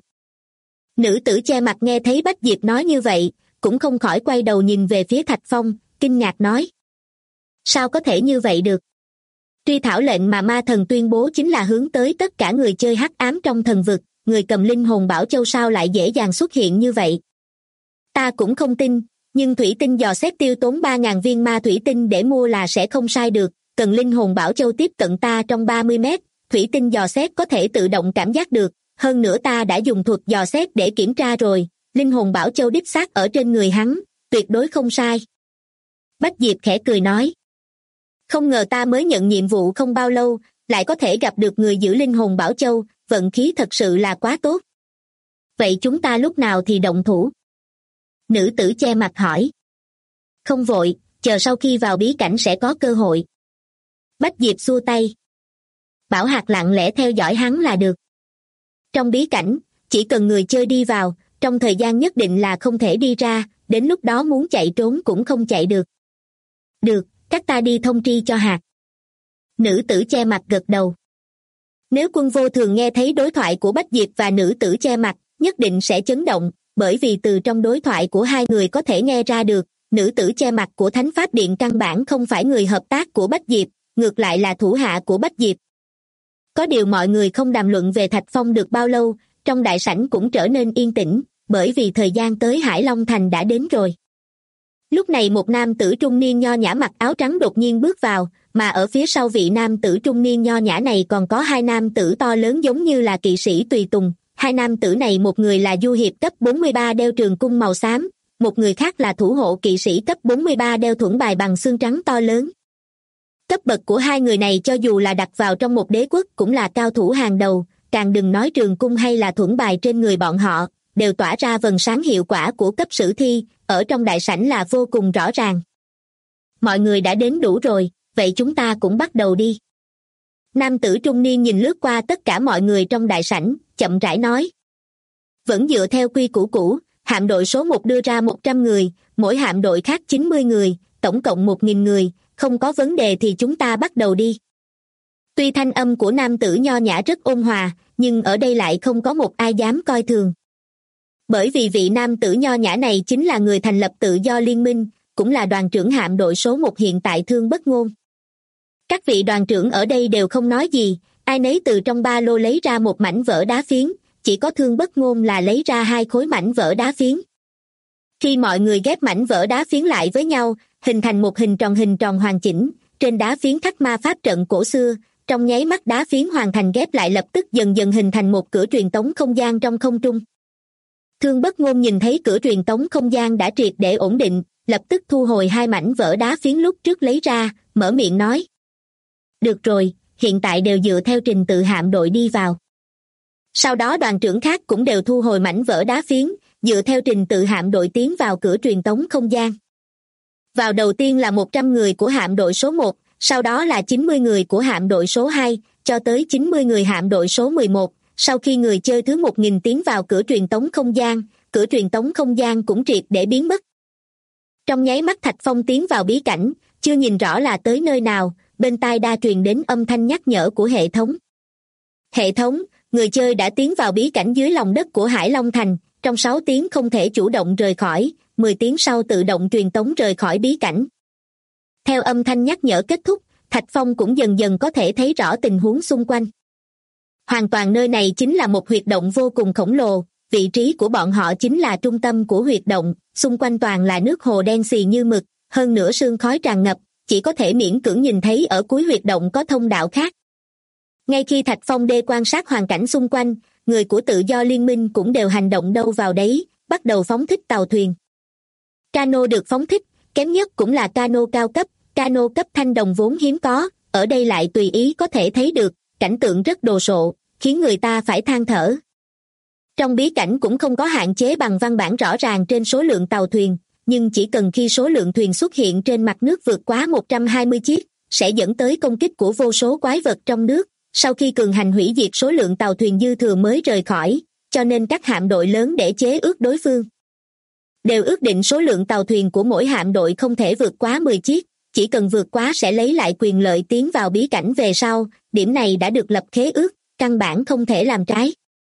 Nữ tử che mặt nghe thấy Bách Diệp nói như vậy, cũng không khỏi quay đầu nhìn về phía Thạch Phong, kinh ngạc nói. Sao có thể như vậy được? Truy thảo lệnh mà ma thần tuyên bố chính là hướng tới tất cả người chơi hắc ám trong thần vực, người cầm linh hồn bảo châu sao lại dễ dàng xuất hiện như vậy? Ta cũng không tin, nhưng thủy tinh dò xét tiêu tốn 3.000 viên ma thủy tinh để mua là sẽ không sai được, cần linh hồn bảo châu tiếp cận ta trong 30 mét, thủy tinh dò xét có thể tự động cảm giác được, hơn nữa ta đã dùng thuật dò xét để kiểm tra rồi, linh hồn bảo châu đích xác ở trên người hắn, tuyệt đối không sai. Bách Diệp khẽ cười nói. Không ngờ ta mới nhận nhiệm vụ không bao lâu, lại có thể gặp được người giữ linh hồn bảo châu, vận khí thật sự là quá tốt. Vậy chúng ta lúc nào thì động thủ? Nữ tử che mặt hỏi. Không vội, chờ sau khi vào bí cảnh sẽ có cơ hội. Bách Diệp xua tay. Bảo Hạc lặng lẽ theo dõi hắn là được. Trong bí cảnh, chỉ cần người chơi đi vào, trong thời gian nhất định là không thể đi ra, đến lúc đó muốn chạy trốn cũng không chạy được. Được, các ta đi thông tri cho Hạc. Nữ tử che mặt gật đầu. Nếu Quân Vô Thường nghe thấy đối thoại của Bách Diệp và nữ tử che mặt, nhất định sẽ chấn động, bởi vì từ trong đối thoại của hai người có thể nghe ra được, nữ tử che mặt của Thánh Pháp Điện căn bản không phải người hợp tác của Bách Diệp, ngược lại là thủ hạ của Bách Diệp. Có điều mọi người không đàm luận về Thạch Phong được bao lâu, trong đại sảnh cũng trở nên yên tĩnh, bởi vì thời gian tới Hải Long Thành đã đến rồi. Lúc này một nam tử trung niên nho nhã mặc áo trắng đột nhiên bước vào, mà ở phía sau vị nam tử trung niên nho nhã này còn có hai nam tử to lớn giống như là kỵ sĩ tùy tùng. Hai nam tử này một người là du hiệp cấp 43 đeo trường cung màu xám, một người khác là thủ hộ kỵ sĩ cấp 43 đeo thuẫn bài bằng xương trắng to lớn. Cấp bậc của hai người này cho dù là đặt vào trong một đế quốc cũng là cao thủ hàng đầu, càng đừng nói trường cung hay là thuẫn bài trên người bọn họ, đều tỏa ra vầng sáng hiệu quả của cấp sử thi, ở trong đại sảnh là vô cùng rõ ràng. Mọi người đã đến đủ rồi, vậy chúng ta cũng bắt đầu đi. Nam tử trung niên nhìn lướt qua tất cả mọi người trong đại sảnh, chậm rãi nói. Vẫn dựa theo quy củ cũ, hạm đội số 1 đưa ra 100 người, mỗi hạm đội khác 90 người, tổng cộng 1.000 người, không có vấn đề thì chúng ta bắt đầu đi. Tuy thanh âm của nam tử nho nhã rất ôn hòa, nhưng ở đây lại không có một ai dám coi thường. Bởi vì vị nam tử nho nhã này chính là người thành lập tự do liên minh, cũng là đoàn trưởng hạm đội số 1 hiện tại Thương Bất Ngôn. Các vị đoàn trưởng ở đây đều không nói gì, ai nấy từ trong ba lô lấy ra một mảnh vỡ đá phiến, chỉ có Thương Bất Ngôn là lấy ra 2 khối mảnh vỡ đá phiến. Khi mọi người ghép mảnh vỡ đá phiến lại với nhau, hình thành một hình tròn hoàn chỉnh, trên đá phiến khắc ma pháp trận cổ xưa, trong nháy mắt đá phiến hoàn thành ghép lại lập tức dần dần hình thành một cửa truyền tống không gian trong không trung. Thương Bất Ngôn nhìn thấy cửa truyền tống không gian đã triệt để ổn định, lập tức thu hồi 2 mảnh vỡ đá phiến lúc trước lấy ra, mở miệng nói. Được rồi, hiện tại đều dựa theo trình tự hạm đội đi vào. Sau đó đoàn trưởng khác cũng đều thu hồi mảnh vỡ đá phiến, dựa theo trình tự hạm đội tiến vào cửa truyền tống không gian. Vào đầu tiên là 100 người của hạm đội số 1, sau đó là 90 người của hạm đội số 2, cho tới 90 người hạm đội số 11. Sau khi người chơi thứ 1.000 tiến vào cửa truyền tống không gian, cửa truyền tống không gian cũng triệt để biến mất. Trong nháy mắt Thạch Phong tiến vào bí cảnh, chưa nhìn rõ là tới nơi nào, bên tai đa truyền đến âm thanh nhắc nhở của hệ thống. Hệ thống, người chơi đã tiến vào bí cảnh dưới lòng đất của Hải Long Thành, trong 6 tiếng không thể chủ động rời khỏi, 10 tiếng sau tự động truyền tống rời khỏi bí cảnh. Theo âm thanh nhắc nhở kết thúc, Thạch Phong cũng dần dần có thể thấy rõ tình huống xung quanh. Hoàn toàn nơi này chính là một huyệt động vô cùng khổng lồ, vị trí của bọn họ chính là trung tâm của huyệt động, xung quanh toàn là nước hồ đen xì như mực, hơn nữa sương khói tràn ngập, chỉ có thể miễn cưỡng nhìn thấy ở cuối huyệt động có thông đạo khác. Ngay khi Thạch Phong đê quan sát hoàn cảnh xung quanh, người của tự do liên minh cũng đều hành động đâu vào đấy, bắt đầu phóng thích tàu thuyền. Cano được phóng thích, kém nhất cũng là cano cao cấp, cano cấp thanh đồng vốn hiếm có, ở đây lại tùy ý có thể thấy được, cảnh tượng rất đồ sộ, khiến người ta phải than thở. Trong bí cảnh cũng không có hạn chế bằng văn bản rõ ràng trên số lượng tàu thuyền, nhưng chỉ cần khi số lượng thuyền xuất hiện trên mặt nước vượt quá 120 chiếc, sẽ dẫn tới công kích của vô số quái vật trong nước, sau khi cường hành hủy diệt số lượng tàu thuyền dư thừa mới rời khỏi, cho nên các hạm đội lớn để chế ước đối phương đều ước định số lượng tàu thuyền của mỗi hạm đội không thể vượt quá 10 chiếc, chỉ cần vượt quá sẽ lấy lại quyền lợi tiến vào bí cảnh về sau, điểm này đã được lập khế ước, căn bản không thể làm trái.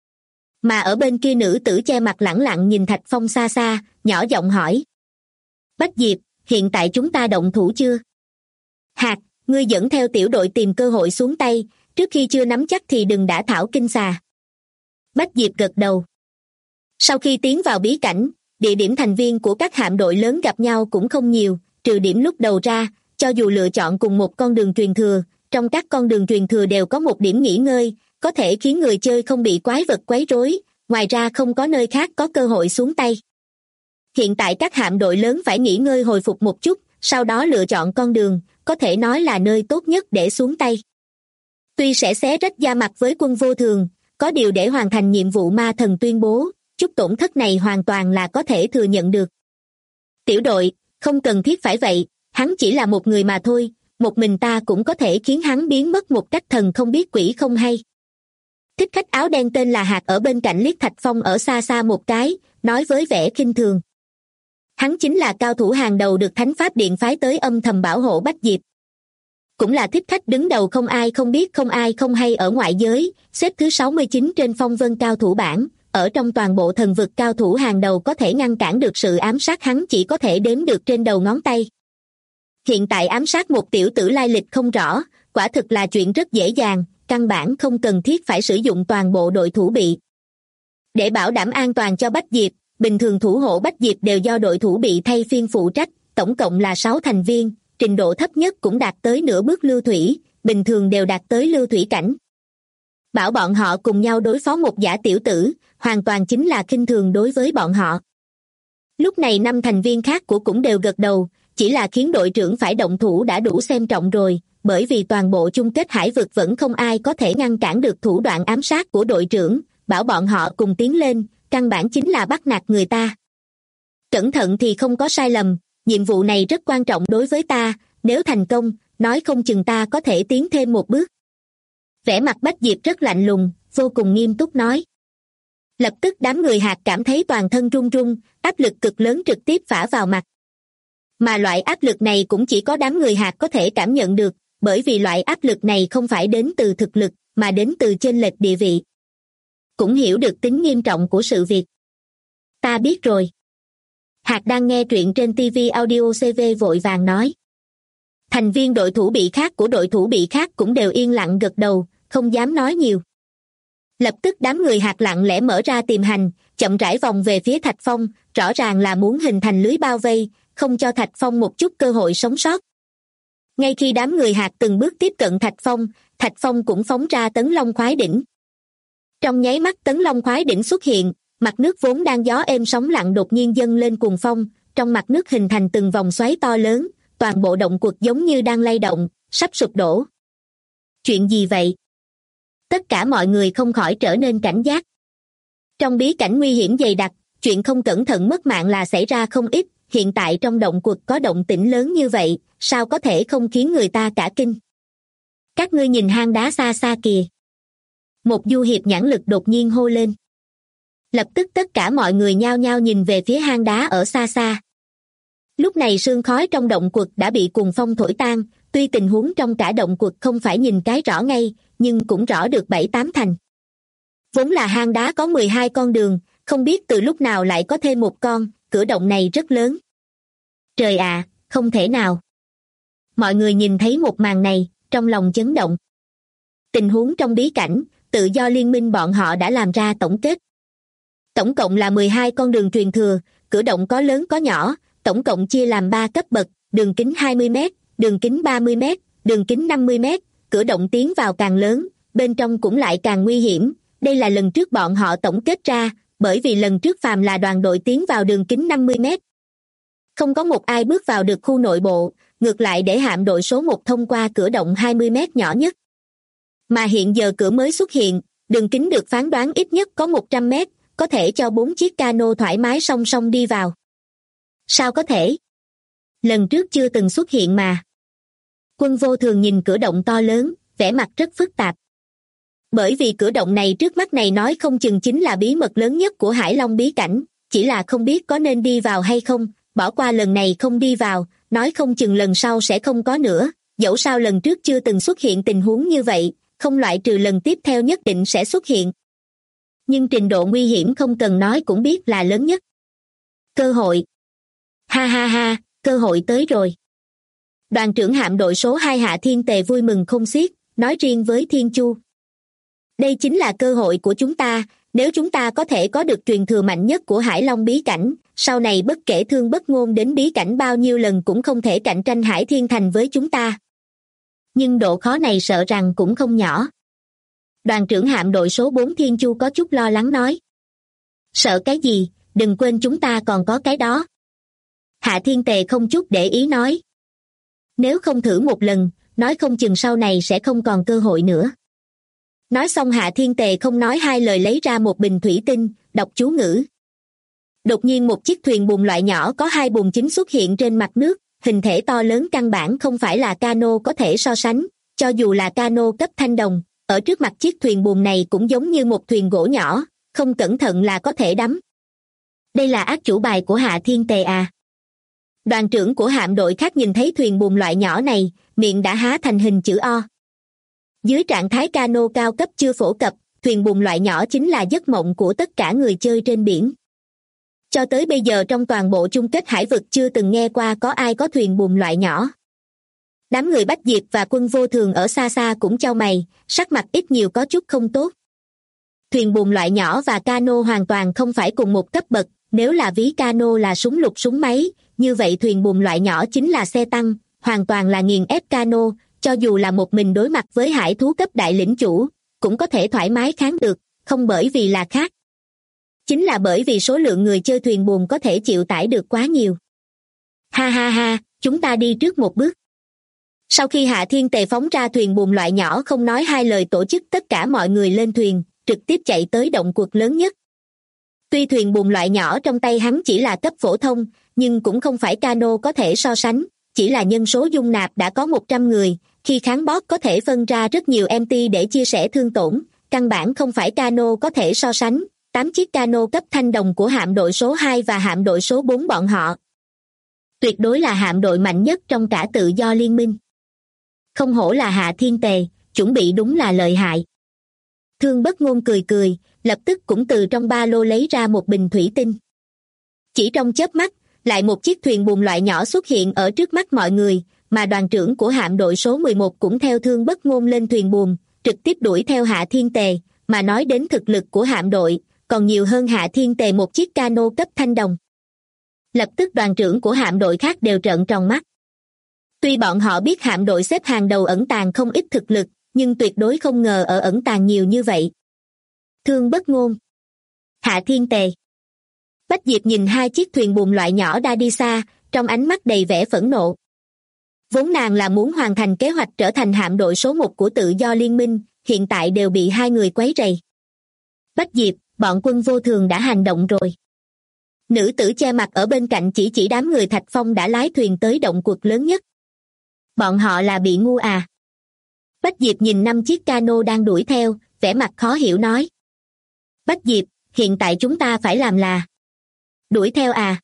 Mà ở bên kia nữ tử che mặt lẳng lặng nhìn Thạch Phong xa xa, nhỏ giọng hỏi. Bách Diệp, hiện tại chúng ta động thủ chưa? Hạt, ngươi dẫn theo tiểu đội tìm cơ hội xuống tay, trước khi chưa nắm chắc thì đừng đả thảo kinh xà. Bách Diệp gật đầu. Sau khi tiến vào bí cảnh, địa điểm thành viên của các hạm đội lớn gặp nhau cũng không nhiều, trừ điểm lúc đầu ra, cho dù lựa chọn cùng một con đường truyền thừa, trong các con đường truyền thừa đều có một điểm nghỉ ngơi, có thể khiến người chơi không bị quái vật quấy rối, ngoài ra không có nơi khác có cơ hội xuống tay. Hiện tại các hạm đội lớn phải nghỉ ngơi hồi phục một chút, sau đó lựa chọn con đường, có thể nói là nơi tốt nhất để xuống tay. Tuy sẽ xé rách da mặt với Quân Vô Thường, có điều để hoàn thành nhiệm vụ ma thần tuyên bố, chút tổn thất này hoàn toàn là có thể thừa nhận được. Tiểu đội, không cần thiết phải vậy, hắn chỉ là một người mà thôi, một mình ta cũng có thể khiến hắn biến mất một cách thần không biết quỷ không hay. Thích khách áo đen tên là Hạc ở bên cạnh liếc Thạch Phong ở xa xa một cái, nói với vẻ khinh thường. Hắn chính là cao thủ hàng đầu được Thánh Pháp Điện phái tới âm thầm bảo hộ Bách Diệp. Cũng là thích khách đứng đầu không ai không biết không ai không hay ở ngoại giới, xếp thứ 69 trên phong vân cao thủ bảng, ở trong toàn bộ thần vực cao thủ hàng đầu có thể ngăn cản được sự ám sát hắn chỉ có thể đếm được trên đầu ngón tay. Hiện tại ám sát một tiểu tử lai lịch không rõ, quả thực là chuyện rất dễ dàng, căn bản không cần thiết phải sử dụng toàn bộ đội thủ bị. Để bảo đảm an toàn cho Bách Diệp, bình thường thủ hộ Bách Diệp đều do đội thủ bị thay phiên phụ trách, tổng cộng là 6 thành viên, trình độ thấp nhất cũng đạt tới nửa bước lưu thủy, bình thường đều đạt tới lưu thủy cảnh. Bảo bọn họ cùng nhau đối phó một giả tiểu tử, hoàn toàn chính là khinh thường đối với bọn họ. Lúc này 5 thành viên khác của cũng đều gật đầu, chỉ là khiến đội trưởng phải động thủ đã đủ xem trọng rồi, bởi vì toàn bộ chung kết hải vực vẫn không ai có thể ngăn cản được thủ đoạn ám sát của đội trưởng, bảo bọn họ cùng tiến lên, căn bản chính là bắt nạt người ta. Cẩn thận thì không có sai lầm, nhiệm vụ này rất quan trọng đối với ta, nếu thành công, nói không chừng ta có thể tiến thêm một bước. Vẻ mặt Bách Diệp rất lạnh lùng, vô cùng nghiêm túc nói. Lập tức đám người Hạt cảm thấy toàn thân run run, áp lực cực lớn trực tiếp phả vào mặt. Mà loại áp lực này cũng chỉ có đám người Hạt có thể cảm nhận được, bởi vì loại áp lực này không phải đến từ thực lực, mà đến từ chênh lệch địa vị. Cũng hiểu được tính nghiêm trọng của sự việc. Ta biết rồi. Hạt đang nghe truyện trên TV Audio CV vội vàng nói. Thành viên đội thủ bị khác của đội thủ bị khác cũng đều yên lặng gật đầu, không dám nói nhiều. Lập tức đám người Hạt lặng lẽ mở ra tìm hành, chậm rãi vòng về phía Thạch Phong, rõ ràng là muốn hình thành lưới bao vây, không cho Thạch Phong một chút cơ hội sống sót. Ngay khi đám người Hạt từng bước tiếp cận Thạch Phong cũng phóng ra Tấn Long Khoái Đỉnh. Trong nháy mắt Tấn Long Khoái Đỉnh xuất hiện, mặt nước vốn đang gió êm sóng lặng đột nhiên dâng lên cuồng phong, trong mặt nước hình thành từng vòng xoáy to lớn, toàn bộ động quật giống như đang lay động, sắp sụp đổ. Chuyện gì vậy? Tất cả mọi người không khỏi trở nên cảnh giác. Trong bí cảnh nguy hiểm dày đặc, chuyện không cẩn thận mất mạng là xảy ra không ít, hiện tại trong động quật có động tĩnh lớn như vậy, sao có thể không khiến người ta cả kinh? Các ngươi nhìn hang đá xa xa kìa. Một du hiệp nhãn lực đột nhiên hô lên. Lập tức tất cả mọi người nhao nhao nhìn về phía hang đá ở xa xa. Lúc này sương khói trong động quật đã bị cuồng phong thổi tan, tuy tình huống trong cả động quật không phải nhìn cái rõ ngay, nhưng cũng rõ được 7-8 thành. Vốn là hang đá có 12 con đường, không biết từ lúc nào lại có thêm một con, cửa động này rất lớn. Trời ạ, không thể nào. Mọi người nhìn thấy một màn này, trong lòng chấn động. Tình huống trong bí cảnh, tự do liên minh bọn họ đã làm ra tổng kết. Tổng cộng là 12 con đường truyền thừa, cửa động có lớn có nhỏ, tổng cộng chia làm 3 cấp bậc, đường kính 20 m, đường kính 30 m, đường kính 50 m, cửa động tiến vào càng lớn, bên trong cũng lại càng nguy hiểm, đây là lần trước bọn họ tổng kết ra, bởi vì lần trước phàm là đoàn đội tiến vào đường kính 50 m. Không có một ai bước vào được khu nội bộ, ngược lại để hạm đội số 1 thông qua cửa động 20 m nhỏ nhất. Mà hiện giờ cửa mới xuất hiện, đường kính được phán đoán ít nhất có 100 m, có thể cho 4 chiếc cano thoải mái song song đi vào. Sao có thể? Lần trước chưa từng xuất hiện mà. Quân Vô Thường nhìn cửa động to lớn, vẻ mặt rất phức tạp. Bởi vì cửa động này trước mắt này nói không chừng chính là bí mật lớn nhất của Hải Long bí cảnh, chỉ là không biết có nên đi vào hay không, bỏ qua lần này không đi vào, nói không chừng lần sau sẽ không có nữa, dẫu sao lần trước chưa từng xuất hiện tình huống như vậy, không loại trừ lần tiếp theo nhất định sẽ xuất hiện. Nhưng trình độ nguy hiểm không cần nói cũng biết là lớn nhất. Cơ hội. Ha ha ha, cơ hội tới rồi. Đoàn trưởng hạm đội số 2 Hạ Thiên Tề vui mừng không xiết, nói riêng với Thiên Chu. Đây chính là cơ hội của chúng ta, nếu chúng ta có thể có được truyền thừa mạnh nhất của Hải Long bí cảnh, sau này bất kể Thương Bất Ngôn đến bí cảnh bao nhiêu lần cũng không thể cạnh tranh Hải Thiên Thành với chúng ta. Nhưng độ khó này sợ rằng cũng không nhỏ. Đoàn trưởng hạm đội số 4 Thiên Chu có chút lo lắng nói. Sợ cái gì, đừng quên chúng ta còn có cái đó. Hạ Thiên Tề không chút để ý nói. Nếu không thử một lần, nói không chừng sau này sẽ không còn cơ hội nữa. Nói xong Hạ Thiên Tề không nói hai lời lấy ra một bình thủy tinh, đọc chú ngữ. Đột nhiên một chiếc thuyền buồm loại nhỏ có hai buồng chính xuất hiện trên mặt nước, hình thể to lớn căn bản không phải là cano có thể so sánh, cho dù là cano cấp thanh đồng, ở trước mặt chiếc thuyền buồm này cũng giống như một thuyền gỗ nhỏ, không cẩn thận là có thể đắm. Đây là ác chủ bài của Hạ Thiên Tề à? Đoàn trưởng của hạm đội khác nhìn thấy thuyền buồm loại nhỏ này, miệng đã há thành hình chữ O. Dưới trạng thái cano cao cấp chưa phổ cập, thuyền buồm loại nhỏ chính là giấc mộng của tất cả người chơi trên biển. Cho tới bây giờ trong toàn bộ chung kết hải vực chưa từng nghe qua có ai có thuyền buồm loại nhỏ. Đám người Bách Diệp và Quân Vô Thường ở xa xa cũng chau mày, sắc mặt ít nhiều có chút không tốt. Thuyền buồm loại nhỏ và cano hoàn toàn không phải cùng một cấp bậc, nếu là ví cano là súng lục súng máy, như vậy thuyền buồm loại nhỏ chính là xe tăng, hoàn toàn là nghiền ép cano, cho dù là một mình đối mặt với hải thú cấp đại lĩnh chủ, cũng có thể thoải mái kháng được, không bởi vì là khác. Chính là bởi vì số lượng người chơi thuyền buồm có thể chịu tải được quá nhiều. Ha ha ha, chúng ta đi trước một bước. Sau khi Hạ Thiên Tề phóng ra thuyền buồm loại nhỏ không nói hai lời tổ chức tất cả mọi người lên thuyền, trực tiếp chạy tới động quật lớn nhất. Tuy thuyền buồm loại nhỏ trong tay hắn chỉ là cấp phổ thông, nhưng cũng không phải cano có thể so sánh, chỉ là nhân số dung nạp đã có 100 người, khi kháng boss có thể phân ra rất nhiều MT để chia sẻ thương tổn, căn bản không phải cano có thể so sánh. 8 chiếc cano cấp thanh đồng của hạm đội số 2 và hạm đội số 4 bọn họ. Tuyệt đối là hạm đội mạnh nhất trong cả tự do liên minh. Không hổ là Hạ Thiên Tề, chuẩn bị đúng là lợi hại. Thương Bất Ngôn cười cười, lập tức cũng từ trong ba lô lấy ra một bình thủy tinh. Chỉ trong chớp mắt, lại một chiếc thuyền buồm loại nhỏ xuất hiện ở trước mắt mọi người, mà đoàn trưởng của hạm đội số 11 cũng theo Thương Bất Ngôn lên thuyền buồm, trực tiếp đuổi theo Hạ Thiên Tề, mà nói đến thực lực của hạm đội, còn nhiều hơn Hạ Thiên Tề một chiếc cano cấp thanh đồng. Lập tức đoàn trưởng của hạm đội khác đều trợn tròn mắt. Tuy bọn họ biết hạm đội xếp hàng đầu ẩn tàng không ít thực lực, nhưng tuyệt đối không ngờ ở ẩn tàng nhiều như vậy. Thương Bất Ngôn, Hạ Thiên Tề. Bách Diệp nhìn hai chiếc thuyền buồm loại nhỏ đã đi xa, trong ánh mắt đầy vẻ phẫn nộ. Vốn nàng là muốn hoàn thành kế hoạch trở thành hạm đội số 1 của tự do liên minh, hiện tại đều bị hai người quấy rầy. Bách Diệp, bọn Quân Vô Thường đã hành động rồi. Nữ tử che mặt ở bên cạnh chỉ đám người Thạch Phong đã lái thuyền tới động quật lớn nhất. Bọn họ là bị ngu à? Bách Diệp nhìn 5 chiếc cano đang đuổi theo, vẻ mặt khó hiểu nói. Bách Diệp, hiện tại chúng ta phải làm là đuổi theo à?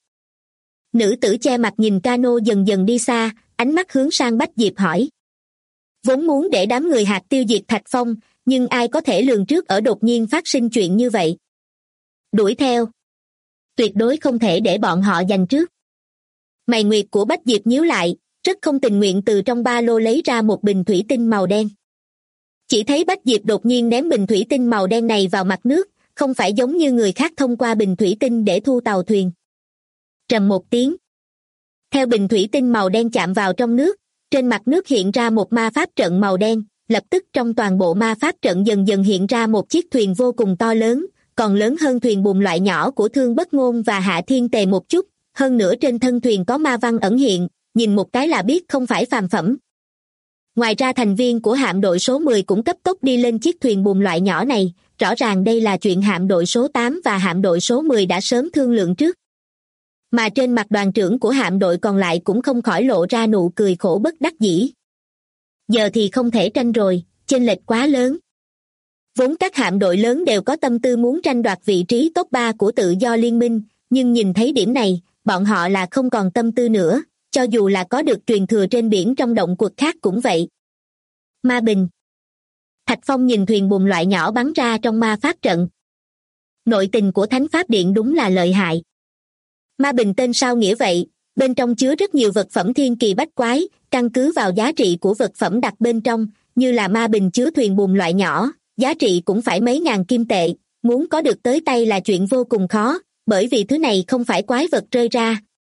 Nữ tử che mặt nhìn cano dần dần đi xa, ánh mắt hướng sang Bách Diệp hỏi. Vốn muốn để đám người hạt tiêu diệt Thạch Phong, nhưng ai có thể lường trước ở đột nhiên phát sinh chuyện như vậy. Đuổi theo. Tuyệt đối không thể để bọn họ giành trước. Mày nguyệt của Bách Diệp nhíu lại, rất không tình nguyện từ trong ba lô lấy ra một bình thủy tinh màu đen. Chỉ thấy Bách Diệp đột nhiên ném bình thủy tinh màu đen này vào mặt nước, không phải giống như người khác thông qua bình thủy tinh để thu tàu thuyền. Trầm một tiếng. Theo bình thủy tinh màu đen chạm vào trong nước, trên mặt nước hiện ra một ma pháp trận màu đen, lập tức trong toàn bộ ma pháp trận dần dần hiện ra một chiếc thuyền vô cùng to lớn, còn lớn hơn thuyền buồm loại nhỏ của Thương Bất Ngôn và Hạ Thiên Tề một chút, hơn nữa trên thân thuyền có ma văn ẩn hiện, nhìn một cái là biết không phải phàm phẩm. Ngoài ra thành viên của hạm đội số 10 cũng cấp tốc đi lên chiếc thuyền buồm loại nhỏ này, rõ ràng đây là chuyện hạm đội số 8 và hạm đội số 10 đã sớm thương lượng trước. Mà trên mặt đoàn trưởng của hạm đội còn lại cũng không khỏi lộ ra nụ cười khổ bất đắc dĩ. Giờ thì không thể tranh rồi, chênh lệch quá lớn. Vốn các hạm đội lớn đều có tâm tư muốn tranh đoạt vị trí top 3 của tự do liên minh, nhưng nhìn thấy điểm này, bọn họ là không còn tâm tư nữa, cho dù là có được truyền thừa trên biển trong động quật khác cũng vậy. Ma bình. Thạch Phong nhìn thuyền buồm loại nhỏ bắn ra trong ma pháp trận. Nội tình của Thánh Pháp Điện đúng là lợi hại. Ma bình tên sao nghĩa vậy, bên trong chứa rất nhiều vật phẩm thiên kỳ bách quái, căn cứ vào giá trị của vật phẩm đặt bên trong, như là ma bình chứa thuyền buồm loại nhỏ, giá trị cũng phải mấy ngàn kim tệ, muốn có được tới tay là chuyện vô cùng khó, bởi vì thứ này không phải quái vật rơi ra,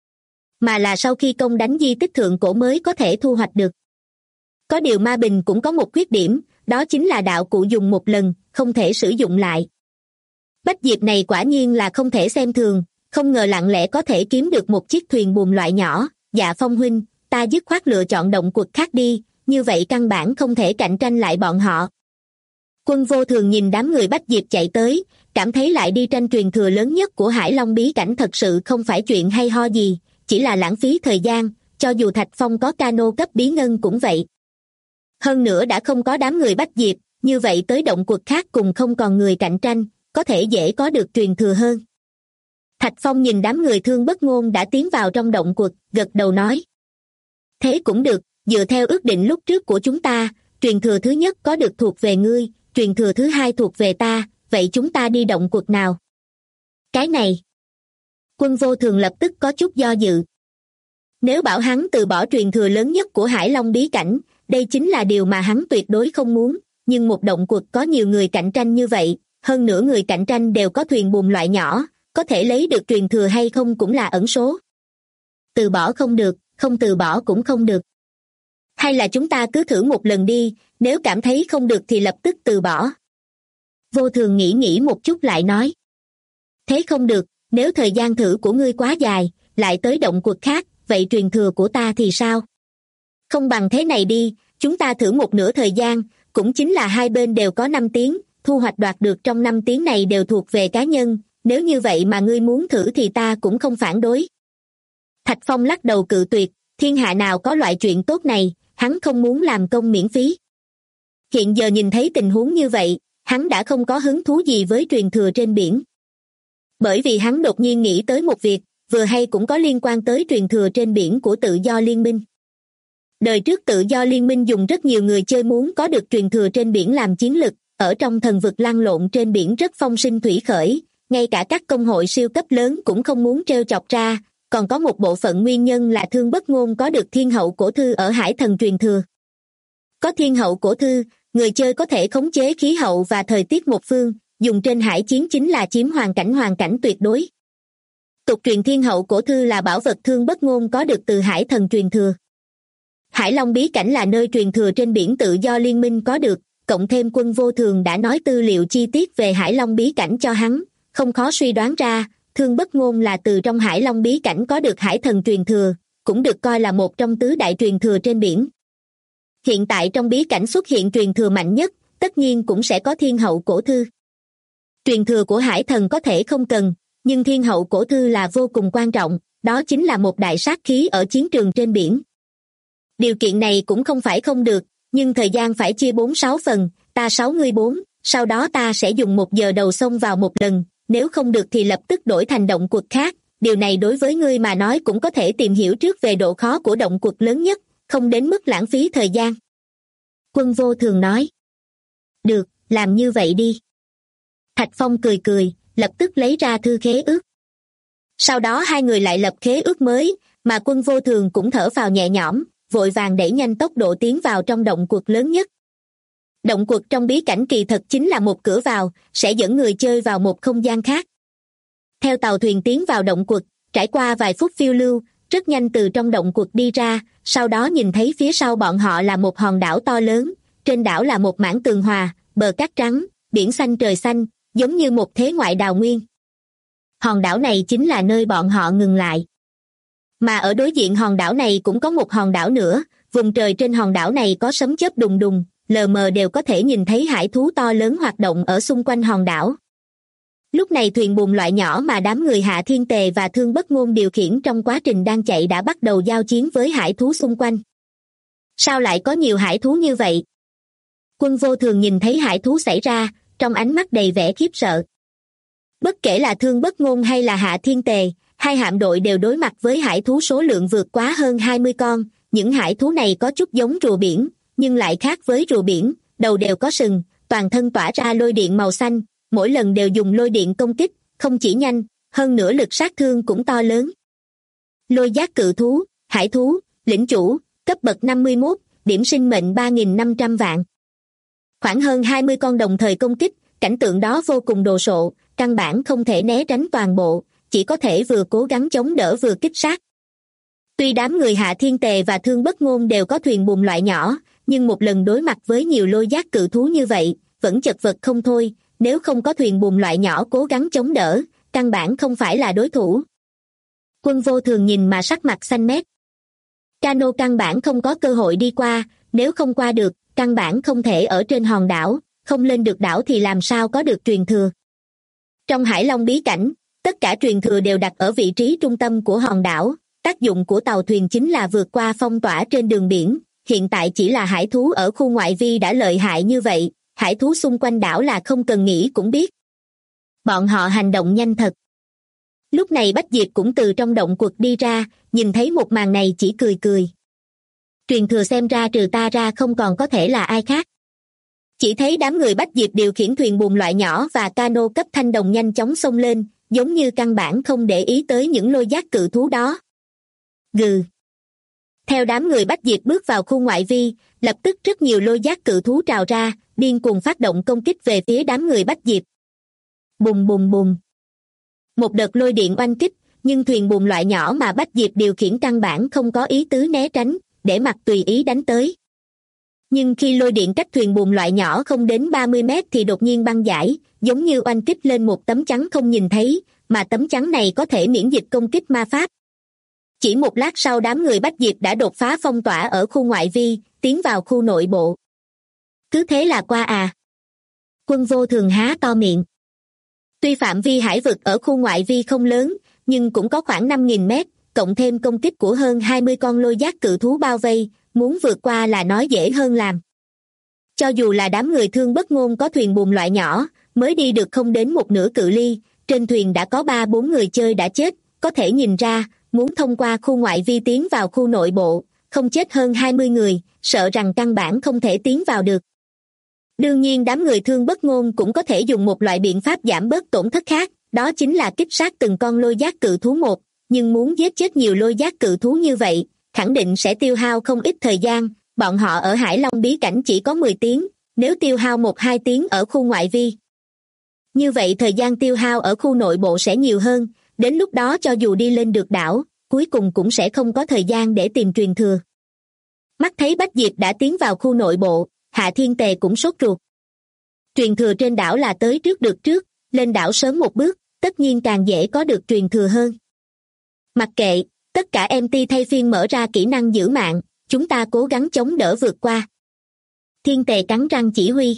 mà là sau khi công đánh di tích thượng cổ mới có thể thu hoạch được. Có điều ma bình cũng có một khuyết điểm, đó chính là đạo cụ dùng một lần, không thể sử dụng lại. Bách Diệp này quả nhiên là không thể xem thường, không ngờ lặng lẽ có thể kiếm được một chiếc thuyền buồm loại nhỏ. Dạ Phong huynh, ta dứt khoát lựa chọn động quật khác đi, như vậy căn bản không thể cạnh tranh lại bọn họ. Quân Vô Thường nhìn đám người Bách Diệp chạy tới, cảm thấy lại đi tranh truyền thừa lớn nhất của Hải Long bí cảnh thật sự không phải chuyện hay ho gì, chỉ là lãng phí thời gian, cho dù Thạch Phong có cano cấp bí ngân cũng vậy. Hơn nữa đã không có đám người Bách Diệp, như vậy tới động quật khác cùng không còn người cạnh tranh, có thể dễ có được truyền thừa hơn. Thạch Phong nhìn đám người Thương Bất Ngôn đã tiến vào trong động quật, gật đầu nói. Thế cũng được, dựa theo ước định lúc trước của chúng ta, truyền thừa thứ nhất có được thuộc về ngươi, truyền thừa thứ hai thuộc về ta, vậy chúng ta đi động quật nào? Cái này. Quân Vô Thường lập tức có chút do dự. Nếu bảo hắn từ bỏ truyền thừa lớn nhất của Hải Long bí cảnh, đây chính là điều mà hắn tuyệt đối không muốn, nhưng một động quật có nhiều người cạnh tranh như vậy, hơn nữa người cạnh tranh đều có thuyền buồm loại nhỏ, có thể lấy được truyền thừa hay không cũng là ẩn số. Từ bỏ không được, không từ bỏ cũng không được. Hay là chúng ta cứ thử một lần đi, nếu cảm thấy không được thì lập tức từ bỏ. Vô Thường nghĩ một chút lại nói. Thế không được, nếu thời gian thử của ngươi quá dài, lại tới động quật khác, vậy truyền thừa của ta thì sao? Không bằng thế này đi, chúng ta thử một nửa thời gian, cũng chính là hai bên đều có 5 tiếng, thu hoạch đoạt được trong 5 tiếng này đều thuộc về cá nhân, nếu như vậy mà ngươi muốn thử thì ta cũng không phản đối. Thạch Phong lắc đầu cự tuyệt, thiên hạ nào có loại chuyện tốt này, hắn không muốn làm công miễn phí. Hiện giờ nhìn thấy tình huống như vậy, hắn đã không có hứng thú gì với truyền thừa trên biển. Bởi vì hắn đột nhiên nghĩ tới một việc, vừa hay cũng có liên quan tới truyền thừa trên biển của Tự Do Liên minh. Đời trước Tự Do Liên minh dùng rất nhiều người chơi muốn có được truyền thừa trên biển làm chiến lực, ở trong thần vực lăn lộn trên biển rất phong sinh thủy khởi, ngay cả các công hội siêu cấp lớn cũng không muốn trêu chọc ra, còn có một bộ phận nguyên nhân là Thương Bất Ngôn có được Thiên Hậu Cổ Thư ở Hải Thần truyền thừa. Có Thiên Hậu Cổ Thư, người chơi có thể khống chế khí hậu và thời tiết một phương, dùng trên hải chiến chính là chiếm hoàn cảnh tuyệt đối. Tục truyền Thiên Hậu Cổ Thư là bảo vật Thương Bất Ngôn có được từ Hải Thần truyền thừa. Hải Long bí cảnh là nơi truyền thừa trên biển Tự Do Liên minh có được, cộng thêm Quân Vô Thường đã nói tư liệu chi tiết về Hải Long bí cảnh cho hắn, không khó suy đoán ra, Thương Bất Ngôn là từ trong Hải Long bí cảnh có được Hải Thần truyền thừa, cũng được coi là một trong tứ đại truyền thừa trên biển. Hiện tại trong bí cảnh xuất hiện truyền thừa mạnh nhất, tất nhiên cũng sẽ có Thiên Hậu Cổ Thư. Truyền thừa của Hải Thần có thể không cần, nhưng Thiên Hậu Cổ Thư là vô cùng quan trọng, đó chính là một đại sát khí ở chiến trường trên biển. Điều kiện này cũng không phải không được, nhưng thời gian phải chia 4-6 phần, ta 6 ngươi 4, sau đó ta sẽ dùng 1 giờ đầu xông vào một lần, nếu không được thì lập tức đổi thành động quật khác, điều này đối với ngươi mà nói cũng có thể tìm hiểu trước về độ khó của động quật lớn nhất, không đến mức lãng phí thời gian. Quân Vô Thường nói. Được, làm như vậy đi. Thạch Phong cười, lập tức lấy ra thư khế ước. Sau đó hai người lại lập khế ước mới, mà Quân Vô Thường cũng thở phào nhẹ nhõm, vội vàng đẩy nhanh tốc độ tiến vào trong động quật lớn nhất. Động quật trong bí cảnh kỳ thật chính là một cửa vào, sẽ dẫn người chơi vào một không gian khác. Theo tàu thuyền tiến vào động quật, trải qua vài phút phiêu lưu, rất nhanh từ trong động quật đi ra, sau đó nhìn thấy phía sau bọn họ là một hòn đảo to lớn, trên đảo là một mảng tường hòa, bờ cát trắng, biển xanh trời xanh, giống như một thế ngoại đào nguyên. Hòn đảo này chính là nơi bọn họ ngừng lại. Mà ở đối diện hòn đảo này cũng có một hòn đảo nữa, vùng trời trên hòn đảo này có sấm chớp đùng đùng, lờ mờ đều có thể nhìn thấy hải thú to lớn hoạt động ở xung quanh hòn đảo. Lúc này thuyền buồm loại nhỏ mà đám người Hạ Thiên Tề và Thương Bất Ngôn điều khiển trong quá trình đang chạy đã bắt đầu giao chiến với hải thú xung quanh. Sao lại có nhiều hải thú như vậy? Quân Vô Thường nhìn thấy hải thú xảy ra, trong ánh mắt đầy vẻ khiếp sợ. Bất kể là Thương Bất Ngôn hay là Hạ Thiên Tề, hai hạm đội đều đối mặt với hải thú số lượng vượt quá hơn 20 con, những hải thú này có chút giống rùa biển, nhưng lại khác với rùa biển, đầu đều có sừng, toàn thân tỏa ra lôi điện màu xanh, mỗi lần đều dùng lôi điện công kích, không chỉ nhanh, hơn nữa lực sát thương cũng to lớn. Lôi giác cự thú, hải thú, lĩnh chủ, cấp bậc 51, điểm sinh mệnh 3.500 vạn. Khoảng hơn 20 con đồng thời công kích, cảnh tượng đó vô cùng đồ sộ, căn bản không thể né tránh toàn bộ, chỉ có thể vừa cố gắng chống đỡ vừa kích sát. Tuy đám người Hạ Thiên Tề và Thương Bất Ngôn đều có thuyền buồm loại nhỏ, nhưng một lần đối mặt với nhiều lôi giác cự thú như vậy, vẫn chật vật không thôi, nếu không có thuyền buồm loại nhỏ cố gắng chống đỡ, căn bản không phải là đối thủ. Quân Vô Thường nhìn mà sắc mặt xanh mét. Cano căn bản không có cơ hội đi qua, nếu không qua được, căn bản không thể ở trên hòn đảo, không lên được đảo thì làm sao có được truyền thừa. Trong Hải Long bí cảnh, tất cả truyền thừa đều đặt ở vị trí trung tâm của hòn đảo. Tác dụng của tàu thuyền chính là vượt qua phong tỏa trên đường biển. Hiện tại chỉ là hải thú ở khu ngoại vi đã lợi hại như vậy, hải thú xung quanh đảo là không cần nghĩ cũng biết. Bọn họ hành động nhanh thật. Lúc này Bách Diệp cũng từ trong động quật đi ra, nhìn thấy một màn này chỉ cười cười. Truyền thừa xem ra trừ ta ra không còn có thể là ai khác. Chỉ thấy đám người Bách Diệp điều khiển thuyền buồm loại nhỏ và cano cấp thanh đồng nhanh chóng xông lên, giống như căn bản không để ý tới những lôi giác cự thú đó. Gừ. Theo đám người Bách Diệp bước vào khu ngoại vi, lập tức rất nhiều lôi giác cự thú trào ra, điên cuồng phát động công kích về phía đám người Bách Diệp. Bùng bùng bùng. Một đợt lôi điện oanh kích, nhưng thuyền buồm loại nhỏ mà Bách Diệp điều khiển căn bản không có ý tứ né tránh, để mặc tùy ý đánh tới. Nhưng khi lôi điện cách thuyền buồm loại nhỏ không đến 30 mét thì đột nhiên băng giải, giống như oanh kích lên một tấm chắn không nhìn thấy, mà tấm chắn này có thể miễn dịch công kích ma pháp. Chỉ một lát sau đám người Bách Diệp đã đột phá phong tỏa ở khu ngoại vi, tiến vào khu nội bộ. Cứ thế là qua à? Quân Vô Thường há to miệng. Tuy phạm vi hải vực ở khu ngoại vi không lớn, nhưng cũng có khoảng 5.000 mét, cộng thêm công kích của hơn 20 con lôi giác cự thú bao vây, muốn vượt qua là nói dễ hơn làm. Cho dù là đám người Thương Bất Ngôn có thuyền buồm loại nhỏ, mới đi được không đến một nửa cự ly, trên thuyền đã có 3-4 người chơi đã chết, có thể nhìn ra, muốn thông qua khu ngoại vi tiến vào khu nội bộ, không chết hơn 20 người, sợ rằng căn bản không thể tiến vào được. Đương nhiên đám người Thương Bất Ngôn cũng có thể dùng một loại biện pháp giảm bớt tổn thất khác, đó chính là kích sát từng con lôi giác cự thú một, nhưng muốn giết chết nhiều lôi giác cự thú như vậy, khẳng định sẽ tiêu hao không ít thời gian, bọn họ ở Hải Long bí cảnh chỉ có 10 tiếng, nếu tiêu hao 1-2 tiếng ở khu ngoại vi. Như vậy thời gian tiêu hao ở khu nội bộ sẽ nhiều hơn, đến lúc đó cho dù đi lên được đảo, cuối cùng cũng sẽ không có thời gian để tìm truyền thừa. Mắt thấy Bách Diệp đã tiến vào khu nội bộ, Hạ Thiên Tề cũng sốt ruột. Truyền thừa trên đảo là tới trước được trước, lên đảo sớm một bước, tất nhiên càng dễ có được truyền thừa hơn. Mặc kệ, tất cả MT thay phiên mở ra kỹ năng giữ mạng, chúng ta cố gắng chống đỡ vượt qua. Thiên Tề cắn răng chỉ huy.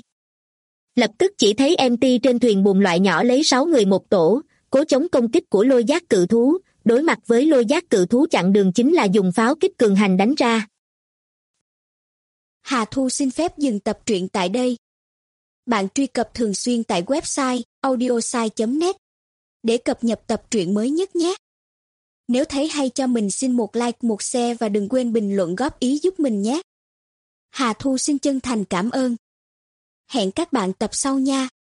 Lập tức chỉ thấy MT trên thuyền buồm loại nhỏ lấy 6 người một tổ, cố chống công kích của lôi giác cự thú, đối mặt với lôi giác cự thú chặn đường chính là dùng pháo kích cường hành đánh ra. Hà Thu xin phép dừng tập truyện tại đây. Bạn truy cập thường xuyên tại website audiosai.net để cập nhật tập truyện mới nhất nhé. Nếu thấy hay cho mình xin một like, một share và đừng quên bình luận góp ý giúp mình nhé. Hà Thu xin chân thành cảm ơn. Hẹn các bạn tập sau nha.